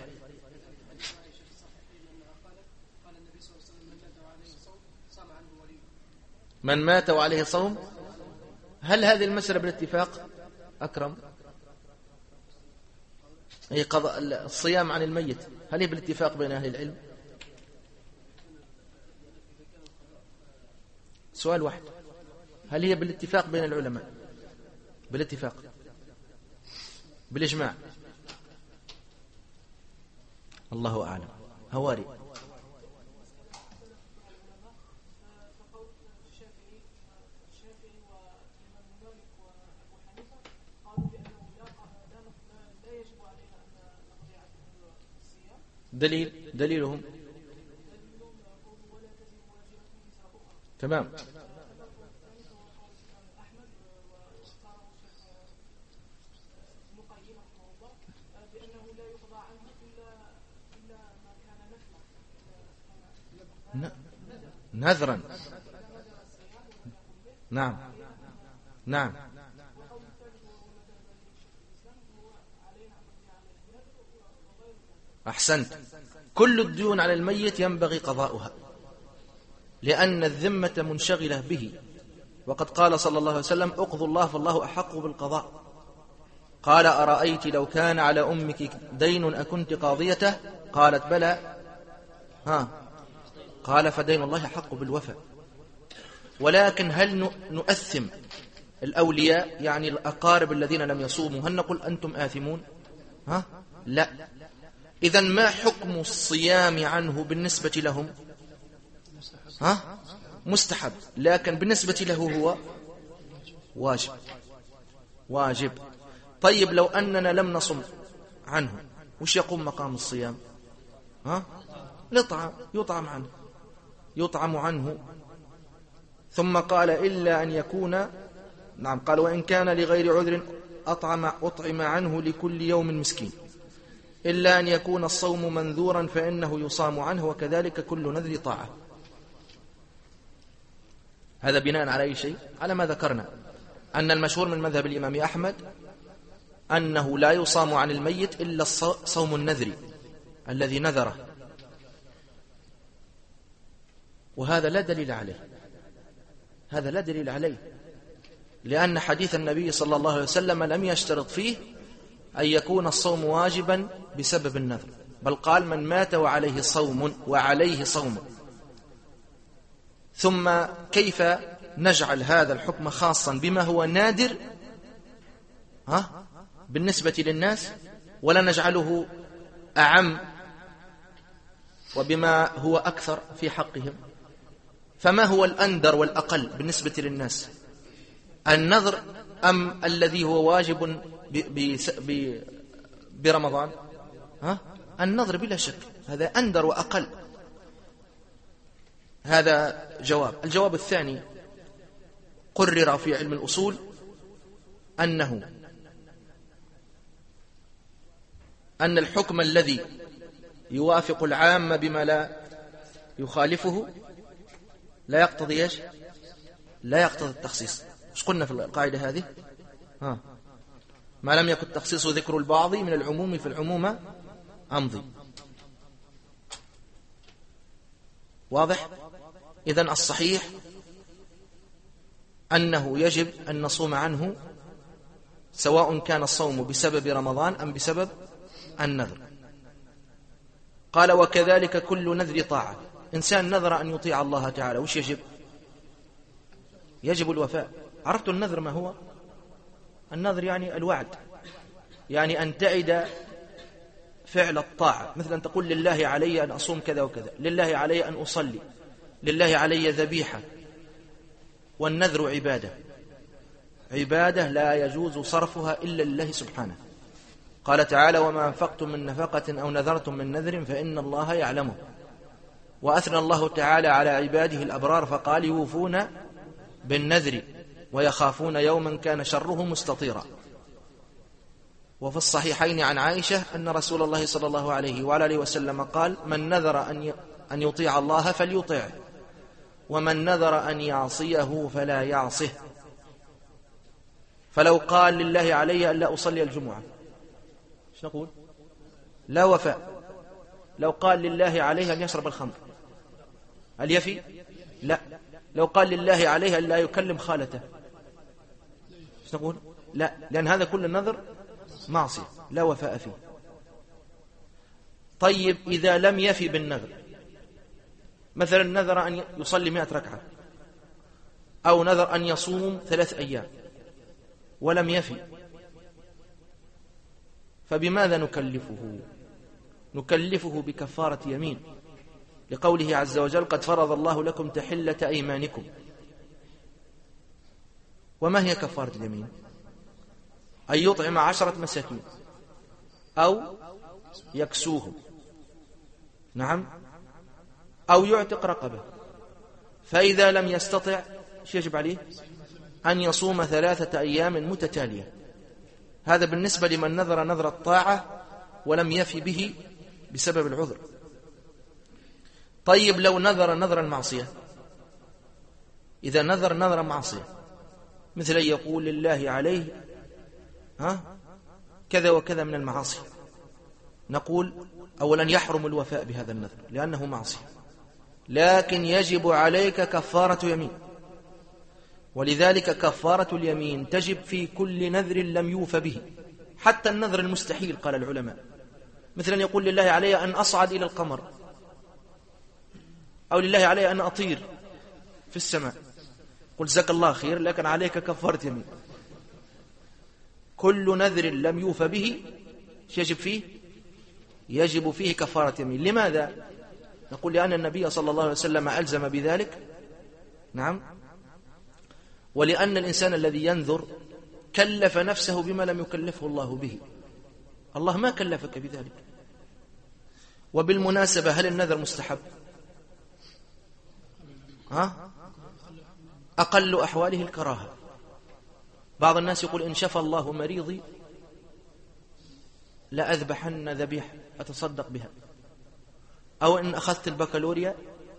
Speaker 1: من مات وعليه صوم، هل هذه المسألة بالاتفاق أكرم؟ هي قضاء الصيام عن الميت، هل هي بالاتفاق بين أهل العلم؟ سؤال واحد، هل هي بالاتفاق بين العلماء؟ بالاتفاق، بالإجماع؟ الله أعلم. هواري. دليلهم تمام. نذرا. نعم نعم. أحسنت. كل الديون على الميت ينبغي قضاؤها، لأن الذمة منشغلة به، وقد قال صلى الله عليه وسلم اقضوا الله فالله أحق بالقضاء. قال أرأيت لو كان على أمك دين أكنت قاضيته؟ قالت بلى. قال فدين الله حق بالوفاء. ولكن هل نؤثم الأولياء يعني الأقارب الذين لم يصوموا؟ هل نقول أنتم آثمون؟ لا. إذن ما حكم الصيام عنه بالنسبة لهم؟ مستحب، لكن بالنسبة له هو واجب. طيب لو أننا لم نصم عنه وش يقوم مقام الصيام؟ يطعم عنه. ثم قال إلا أن يكون، نعم قال وإن كان لغير عذر أطعم عنه لكل يوم مسكين، إلا أن يكون الصوم منذورا فإنه يصام عنه، وكذلك كل نذر طاعة. هذا بناء على أي شيء؟ على ما ذكرنا أن المشهور من مذهب الإمام أحمد أنه لا يصام عن الميت إلا الصوم النذري الذي نذره، وهذا لا دليل عليه، لأن حديث النبي صلى الله عليه وسلم لم يشترط فيه أن يكون الصوم واجبا بسبب النذر، بل قال من مات وعليه صوم. ثم كيف نجعل هذا الحكم خاصا بما هو نادر بالنسبة للناس، ولا نجعله أعم وبما هو أكثر في حقهم؟ فما هو الأندر والأقل بالنسبة للناس؟ النذر أم الذي هو واجب برمضان؟ النذر بلا شك، هذا أندر وأقل. هذا جواب. الجواب الثاني قرر في علم الأصول أن الحكم الذي يوافق العام بما لا يخالفه لا يقتضي ايش؟ لا يقتضي التخصيص. ايش قلنا في القاعدة هذه؟ ما لم يكن تخصيص ذكر البعض من العموم في العموم أمضي. واضح؟ إذن الصحيح أنه يجب أن نصوم عنه سواء كان الصوم بسبب رمضان أم بسبب النذر. قال وكذلك كل نذر طاعة. إنسان نذر أن يطيع الله تعالى، وش يجب؟ يجب الوفاء. عرفت النذر ما هو؟ النذر يعني الوعد، يعني أن تعد فعل الطاعة، مثل أن تقول لله علي أن أصوم كذا وكذا، لله علي أن أصلي، لله علي ذبيحة. والنذر عبادة لا يجوز صرفها إلا لله سبحانه. قال تعالى وما أنفقتم من نفقة أو نذرتم من نذر فإن الله يعلمه. وأثنى الله تعالى على عباده الأبرار فقال يوفون بالنذر ويخافون يوما كان شره مستطيرا. وفي الصحيحين عن عائشة أن رسول الله صلى الله عليه وعلى آله وسلم قال من نذر أن يطيع الله فليطيعه، ومن نذر أن يعصيه فلا يعصه. فلو قال لله علي ألا أصلي الجمعة، ايش نقول؟ لا وفاء. لو قال لله عليه أن يشرب الخمر، هل يفي؟ لا. لو قال لله عليه أن لا يكلم خالته، ايش نقول؟ لا، لأن هذا كل النذر معصية لا وفاء فيه. طيب إذا لم يفي بالنذر، مثلا نذر أن يصلي 100 ركعة، أو نذر أن يصوم 3 أيام ولم يفي، فبماذا نكلفه؟ نكلفه بكفارة يمين، لقوله عز وجل قد فرض الله لكم تحلة أيمانكم. وما هي كفارة اليمين؟ أن يطعم 10 مساكين أو يكسوهم، نعم، أو يعتق رقبة. فإذا لم يستطع ايش يجب عليه؟ أن يصوم 3 أيام متتالية. هذا بالنسبة لمن نذر نذر الطاعة ولم يفي به بسبب العذر. طيب لو نذر نذر المعصية، إذا نذر نذر معصية مثل أن يقول لله عليه كذا وكذا من المعاصي، نقول أولا يحرم الوفاء بهذا النذر لأنه معصية، لكن يجب عليك كفارة يمين. ولذلك كفارة اليمين تجب في كل نذر لم يوف به، حتى النذر المستحيل قال العلماء، مثلا يقول لله علي أن أصعد إلى القمر، أو لله علي أن أطير في السماء، قل جزاك الله خير لكن عليك كفارة يمين. كل نذر لم يوف به يجب فيه؟ يجب فيه كفارة يمين. لماذا؟ نقول لأن النبي صلى الله عليه وسلم ألزم بذلك، نعم، ولأن الإنسان الذي ينذر كلف نفسه بما لم يكلفه الله به، الله ما كلفك بذلك. وبالمناسبة هل النذر مستحب؟ أقل أحواله الكراهة. بعض الناس يقول إن شفى الله مريضي لأذبحن ذبيحة أتصدق بها، أو إن أخذت البكالوريا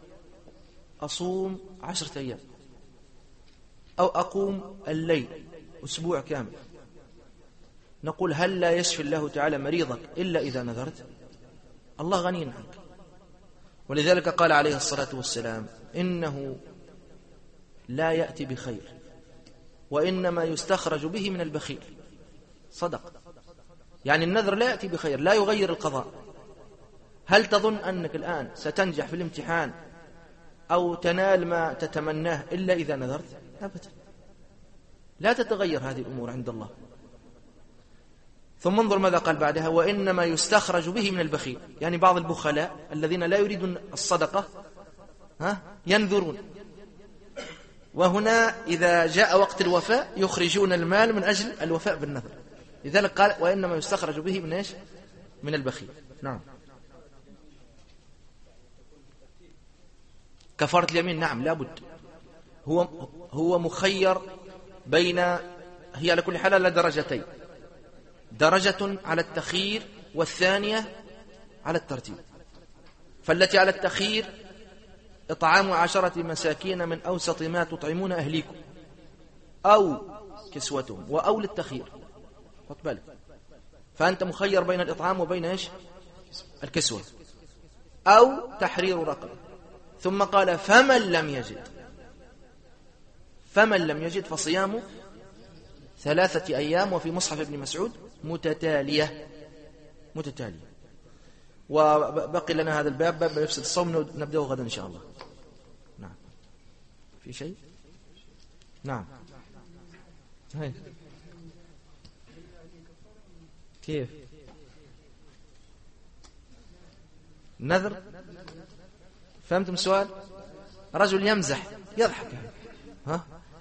Speaker 1: أصوم 10 أيام، أو أقوم الليل أسبوع كامل. نقول هل لا يشفي الله تعالى مريضك إلا إذا نذرت؟ الله غني عنك. ولذلك قال عليه الصلاة والسلام إنه لا يأتي بخير وإنما يستخرج به من البخيل. صدق، يعني النذر لا يأتي بخير، لا يغير القضاء. هل تظن أنك الآن ستنجح في الامتحان أو تنال ما تتمناه إلا إذا نذرت؟ أبدا، لا تتغير هذه الأمور عند الله. ثم انظر ماذا قال بعدها وإنما يستخرج به من البخيل، يعني بعض البخلاء الذين لا يريدون الصدقة ينذرون، وهنا إذا جاء وقت الوفاء يخرجون المال من أجل الوفاء بالنذر، لذلك قال وإنما يستخرج به من إيش؟ من البخيل. نعم. كفارة اليمين نعم لابد، هو مخير بين، هي على كل حال على درجتين، درجة على التخيير والثانية على الترتيب. فالتي على التخيير إطعام 10 مساكين من أوسط ما تطعمون أهليكم أو كسوتهم، وأو للتخيير، خد بالك، فأنت مخير بين الإطعام وبين إيش؟ الكسوة، أو تحرير رقبة. ثم قال فمن لم يجد فصيام 3 أيام، وفي مصحف ابن مسعود متتالية. وبقي لنا هذا الباب، باب يفسد الصوم، نبدأه غدا إن شاء الله. نعم. في شيء؟ نعم. هاي. كيف؟ نذر؟ فهمتم السؤال؟ رجل يمزح يضحك، ها؟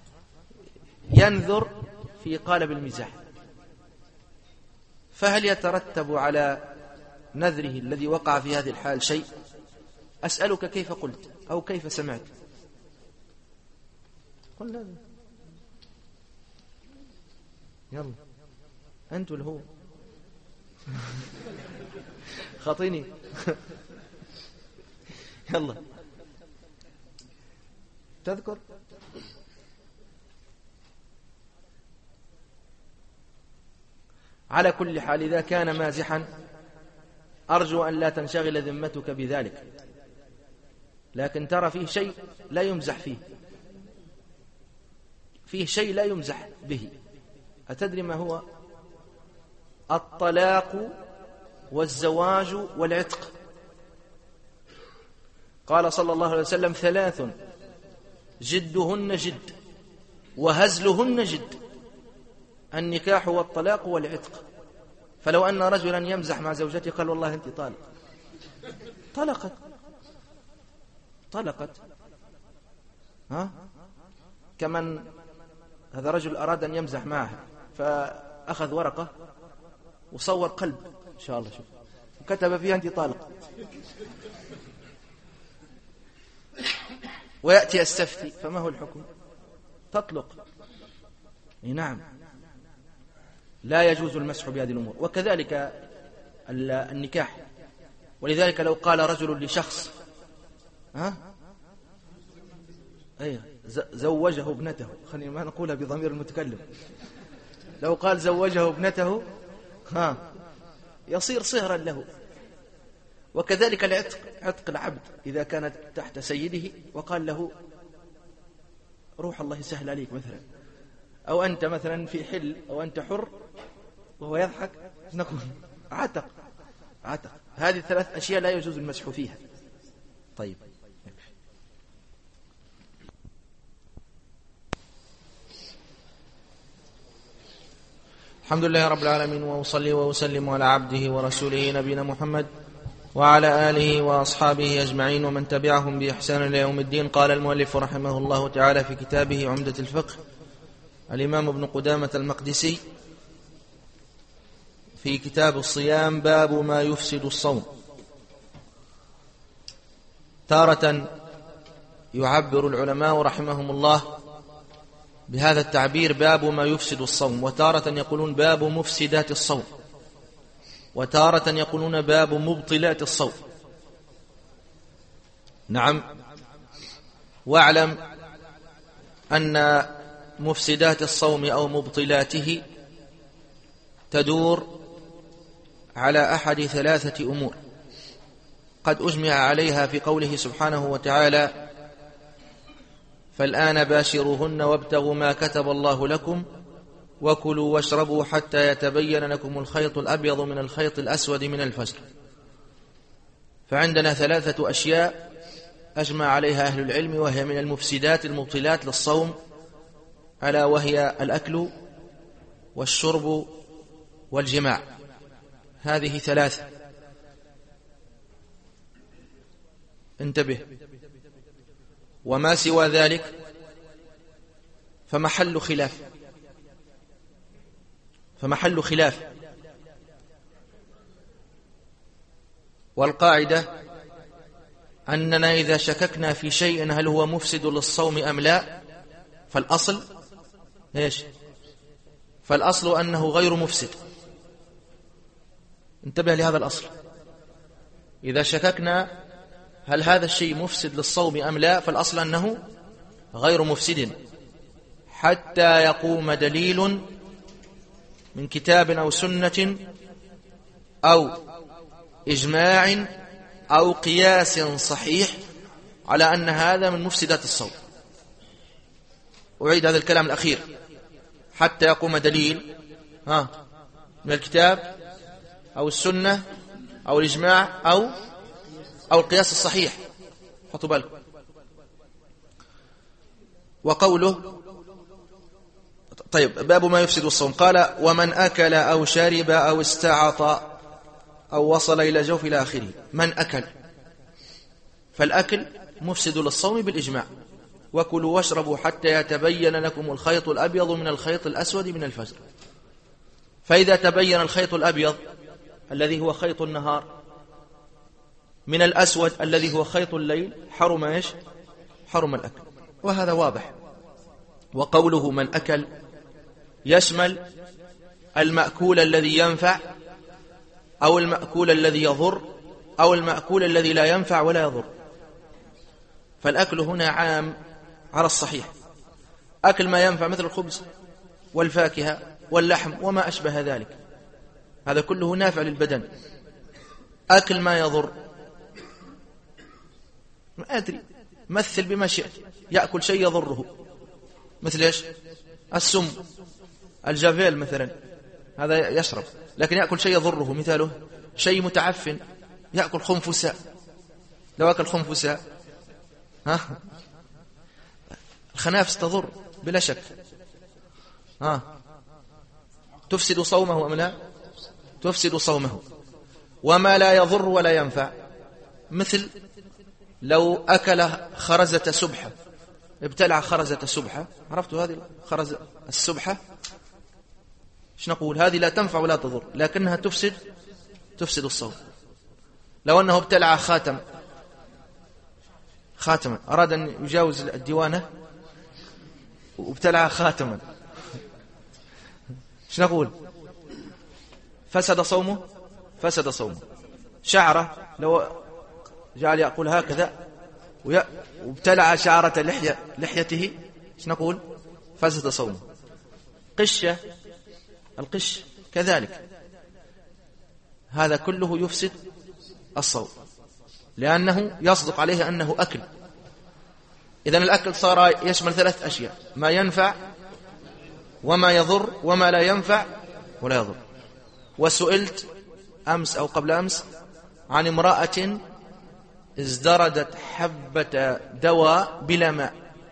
Speaker 1: ينذر في قالب المزاح، فهل يترتب على نذره الذي وقع في هذه الحال شيء؟ أسألك كيف قلت أو كيف سمعت؟ قل لا. يلا أنت اللي هو خطيني. يلا تذكر. على كل حال إذا كان مازحا أرجو أن لا تنشغل ذمتك بذلك، لكن ترى فيه شيء لا يمزح فيه شيء لا يمزح به. أتدري ما هو؟ الطلاق والزواج والعتق. قال صلى الله عليه وسلم 3 جدهن جد وهزلهن جد: النكاح والطلاق والعتق. فلو أن رجلا يمزح مع زوجته قال والله أنت طالق، طلقت، ها؟ كمن هذا رجل أراد أن يمزح معها فأخذ ورقة وصور قلب إن شاء الله، شوف، وكتب فيها أنت طالق، ويأتي السفتي، فما هو الحكم؟ تطلق. نعم، لا يجوز المسح بهذه الأمور. وكذلك النكاح. ولذلك لو قال رجل لشخص زوجه ابنته، خلينا ما نقولها بضمير المتكلم، لو قال زوجه ابنته يصير صهرا له. وكذلك العتق، عتق العبد إذا كانت تحت سيده وقال له روح الله يسهل عليك مثلا، أو أنت مثلا في حل أو أنت حر وهو يضحك، نقول عتق. هذه 3 أشياء لا يجوز المسح فيها. طيب، الحمد لله رب العالمين، وأصلي وأسلم على عبده ورسوله نبينا محمد وعلى آله وأصحابه أجمعين ومن تبعهم بإحسان إلى يوم الدين. قال المؤلف رحمه الله تعالى في كتابه عمدة الفقه الإمام ابن قدامة المقدسي في كتاب الصيام: باب ما يفسد الصوم. تارة يعبر العلماء رحمهم الله بهذا التعبير باب ما يفسد الصوم، وتارة يقولون باب مفسدات الصوم، وتارة يقولون باب مبطلات الصوم. نعم، واعلم أن مفسدات الصوم أو مبطلاته تدور على أحد 3 أمور قد أجمع عليها في قوله سبحانه وتعالى: فالآن باشروهن وابتغوا ما كتب الله لكم وكلوا واشربوا حتى يتبين لكم الخيط الأبيض من الخيط الأسود من الفجر. فعندنا 3 أشياء أجمع عليها أهل العلم وهي من المفسدات المبطلات للصوم، ألا وهي الأكل والشرب والجماع. هذه 3. انتبه. وما سوى ذلك فمحل خلاف. والقاعدة أننا إذا شككنا في شيء هل هو مفسد للصوم أم لا، فالأصل إيش؟ فالأصل أنه غير مفسد. انتبه لهذا الأصل. إذا شككنا هل هذا الشيء مفسد للصوم أم لا، فالأصل أنه غير مفسد حتى يقوم دليل من كتاب أو سنة أو إجماع أو قياس صحيح على أن هذا من مفسدات الصوم. أعيد هذا الكلام الأخير: حتى يقوم دليل من الكتاب أو السنة أو الإجماع أو القياس الصحيح. حطوا بالكم. وقوله طيب، باب ما يفسد الصوم. قال: ومن أكل أو شرب أو استعط أو وصل إلى جوف إلى آخره. من أكل، فالأكل مفسد للصوم بالإجماع. وكلوا واشربوا حتى يتبين لكم الخيط الأبيض من الخيط الأسود من الفجر. فإذا تبين الخيط الأبيض الذي هو خيط النهار من الأسود الذي هو خيط الليل، حرم إيش؟ حرم الأكل. وهذا واضح. وقوله من أكل يشمل المأكول الذي ينفع أو المأكول الذي يضر أو المأكول الذي لا ينفع ولا يضر. فالأكل هنا عام على الصحيح. أكل ما ينفع مثل الخبز والفاكهة واللحم وما أشبه ذلك، هذا كله نافع للبدن. أكل ما يضر، ما أدري، مثل بما شئت، يأكل شيء يضره، مثل إيش؟ السم، الجافيل مثلا، هذا يشرب، لكن يأكل شيء يضره. مثاله شيء متعفن، يأكل خنفساء. لو أكل خنفساء الخنافس تضر بلا شك. تفسد صومه أم لا؟ تفسد صومه. وما لا يضر ولا ينفع، مثل لو أكل خرزة سبحة، ابتلع خرزة سبحة، عرفتوا هذه خرزة السبحة؟ ايش نقول؟ هذه لا تنفع ولا تضر، لكنها تفسد الصوم. لو أنه ابتلع خاتما، أراد أن يجاوز الديوانة وابتلع خاتما، ايش نقول؟ فسد صومه. شعره لو جعل يأكل هكذا وابتلع شعرة لحيته، ايش نقول؟ فسد صومه. القش كذلك، هذا كله يفسد الصوم، لأنه يصدق عليه أنه أكل. إذن الأكل صار يشمل 3 أشياء: ما ينفع وما يضر وما لا ينفع ولا يضر. وسئلت أمس أو قبل أمس عن امرأة ازدردت حبة دواء بلا ماء،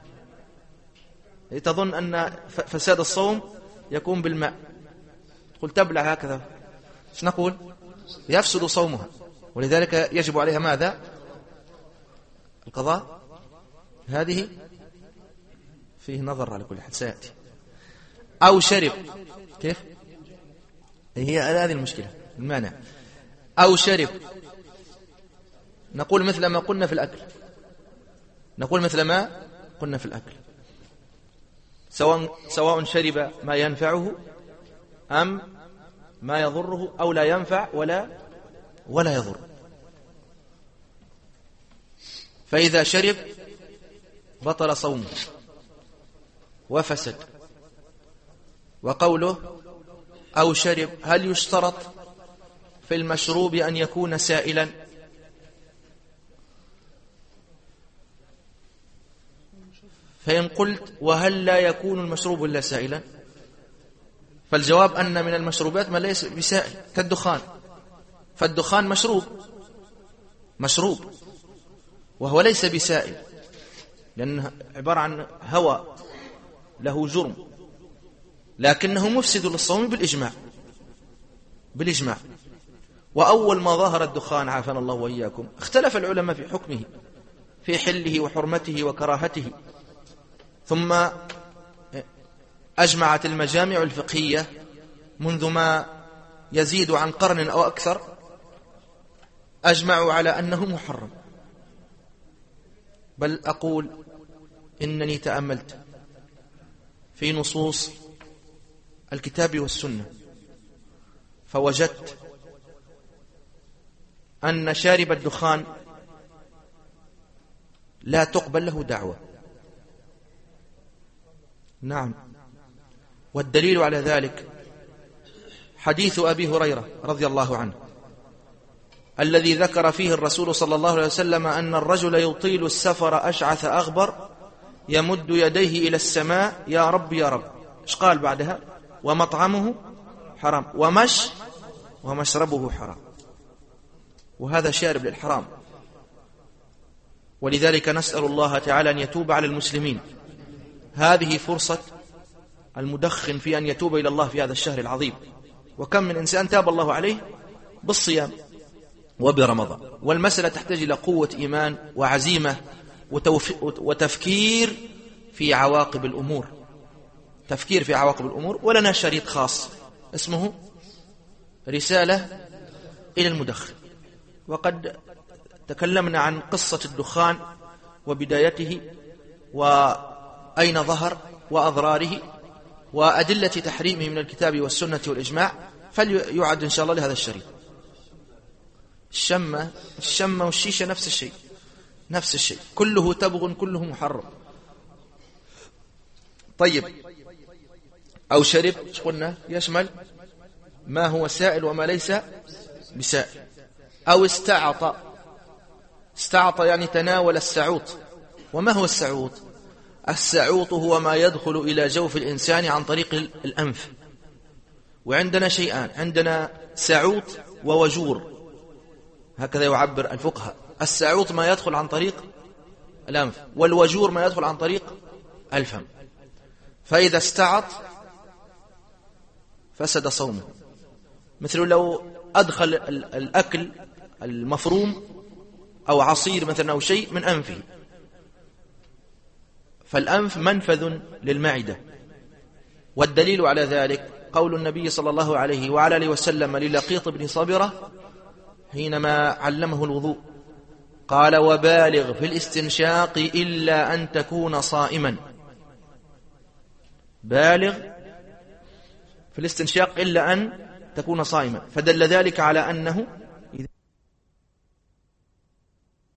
Speaker 1: تظن أن فساد الصوم يكون بالماء، تقول تبلع هكذا، ايش نقول؟ يفسد صومها، ولذلك يجب عليها ماذا؟ القضاء. هذه فيه نظر على كل حال، سيأتي. أو شرب، كيف؟ هي هذه المشكلة، المانع. أو شرب، نقول مثل ما قلنا في الأكل، سواء شرب ما ينفعه أم ما يضره، أو لا ينفع ولا يضر. فإذا شرب بطل صومه وفسد. وقوله أو شرب، هل يشترط في المشروب أن يكون سائلا؟ فإن قلت وهل لا يكون المشروب إلا سائلا، فالجواب أن من المشروبات ما ليس بسائل كالدخان، فالدخان مشروب وهو ليس بسائل، لأنه عبارة عن هواء له جرم، لكنه مفسد للصوم بالإجماع. وأول ما ظهر الدخان عافانا الله وإياكم اختلف العلماء في حكمه، في حله وحرمته وكراهته، ثم أجمعت المجامع الفقهية منذ ما يزيد عن قرن أو أكثر، أجمعوا على أنه محرم. بل أقول إنني تأملت في نصوص الكتاب والسنة فوجدت أن شارب الدخان لا تقبل له دعوة. نعم، والدليل على ذلك حديث أبي هريرة رضي الله عنه الذي ذكر فيه الرسول صلى الله عليه وسلم أن الرجل يطيل السفر أشعث أغبر يمد يديه إلى السماء يا رب يا رب. إيش قال بعدها؟ ومطعمه حرام ومشربه حرام. وهذا شارب للحرام. ولذلك نسأل الله تعالى أن يتوب على المسلمين. هذه فرصة المدخن في أن يتوب إلى الله في هذا الشهر العظيم. وكم من إنسان تاب الله عليه بالصيام وبرمضان. والمسألة تحتاج إلى قوة إيمان وعزيمة وتفكير في عواقب الأمور. تفكير في عواقب الأمور. ولنا شريط خاص اسمه رسالة إلى المدخن، وقد تكلمنا عن قصة الدخان وبدايته وأين ظهر وأضراره وأدلة تحريمه من الكتاب والسنة والإجماع، فليعد إن شاء الله لهذا الشريط. الشمة والشيشة نفس الشيء، كله تبغ كله محرم. طيب، أو شرب قلنا يشمل ما هو سائل وما ليس بسائل. أو استعط يعني تناول السعوط. وما هو السعوط؟ السعوط هو ما يدخل إلى جوف الإنسان عن طريق الأنف. وعندنا شيئان، عندنا سعوط ووجور، هكذا يعبر الفقهاء. السعوط ما يدخل عن طريق الأنف، والوجور ما يدخل عن طريق الفم. فإذا استعط فسد صومه. مثل لو أدخل الأكل المفروم أو عصير مثلا أو شيء من أنفه، فالأنف منفذ للمعدة. والدليل على ذلك قول النبي صلى الله عليه وعلى آله وسلم للقيط بن صبرة حينما علمه الوضوء، قال: وبالغ في الاستنشاق إلا أن تكون صائما. بالغ في الاستنشاق إلا أن تكون صائما. فدل ذلك على أنه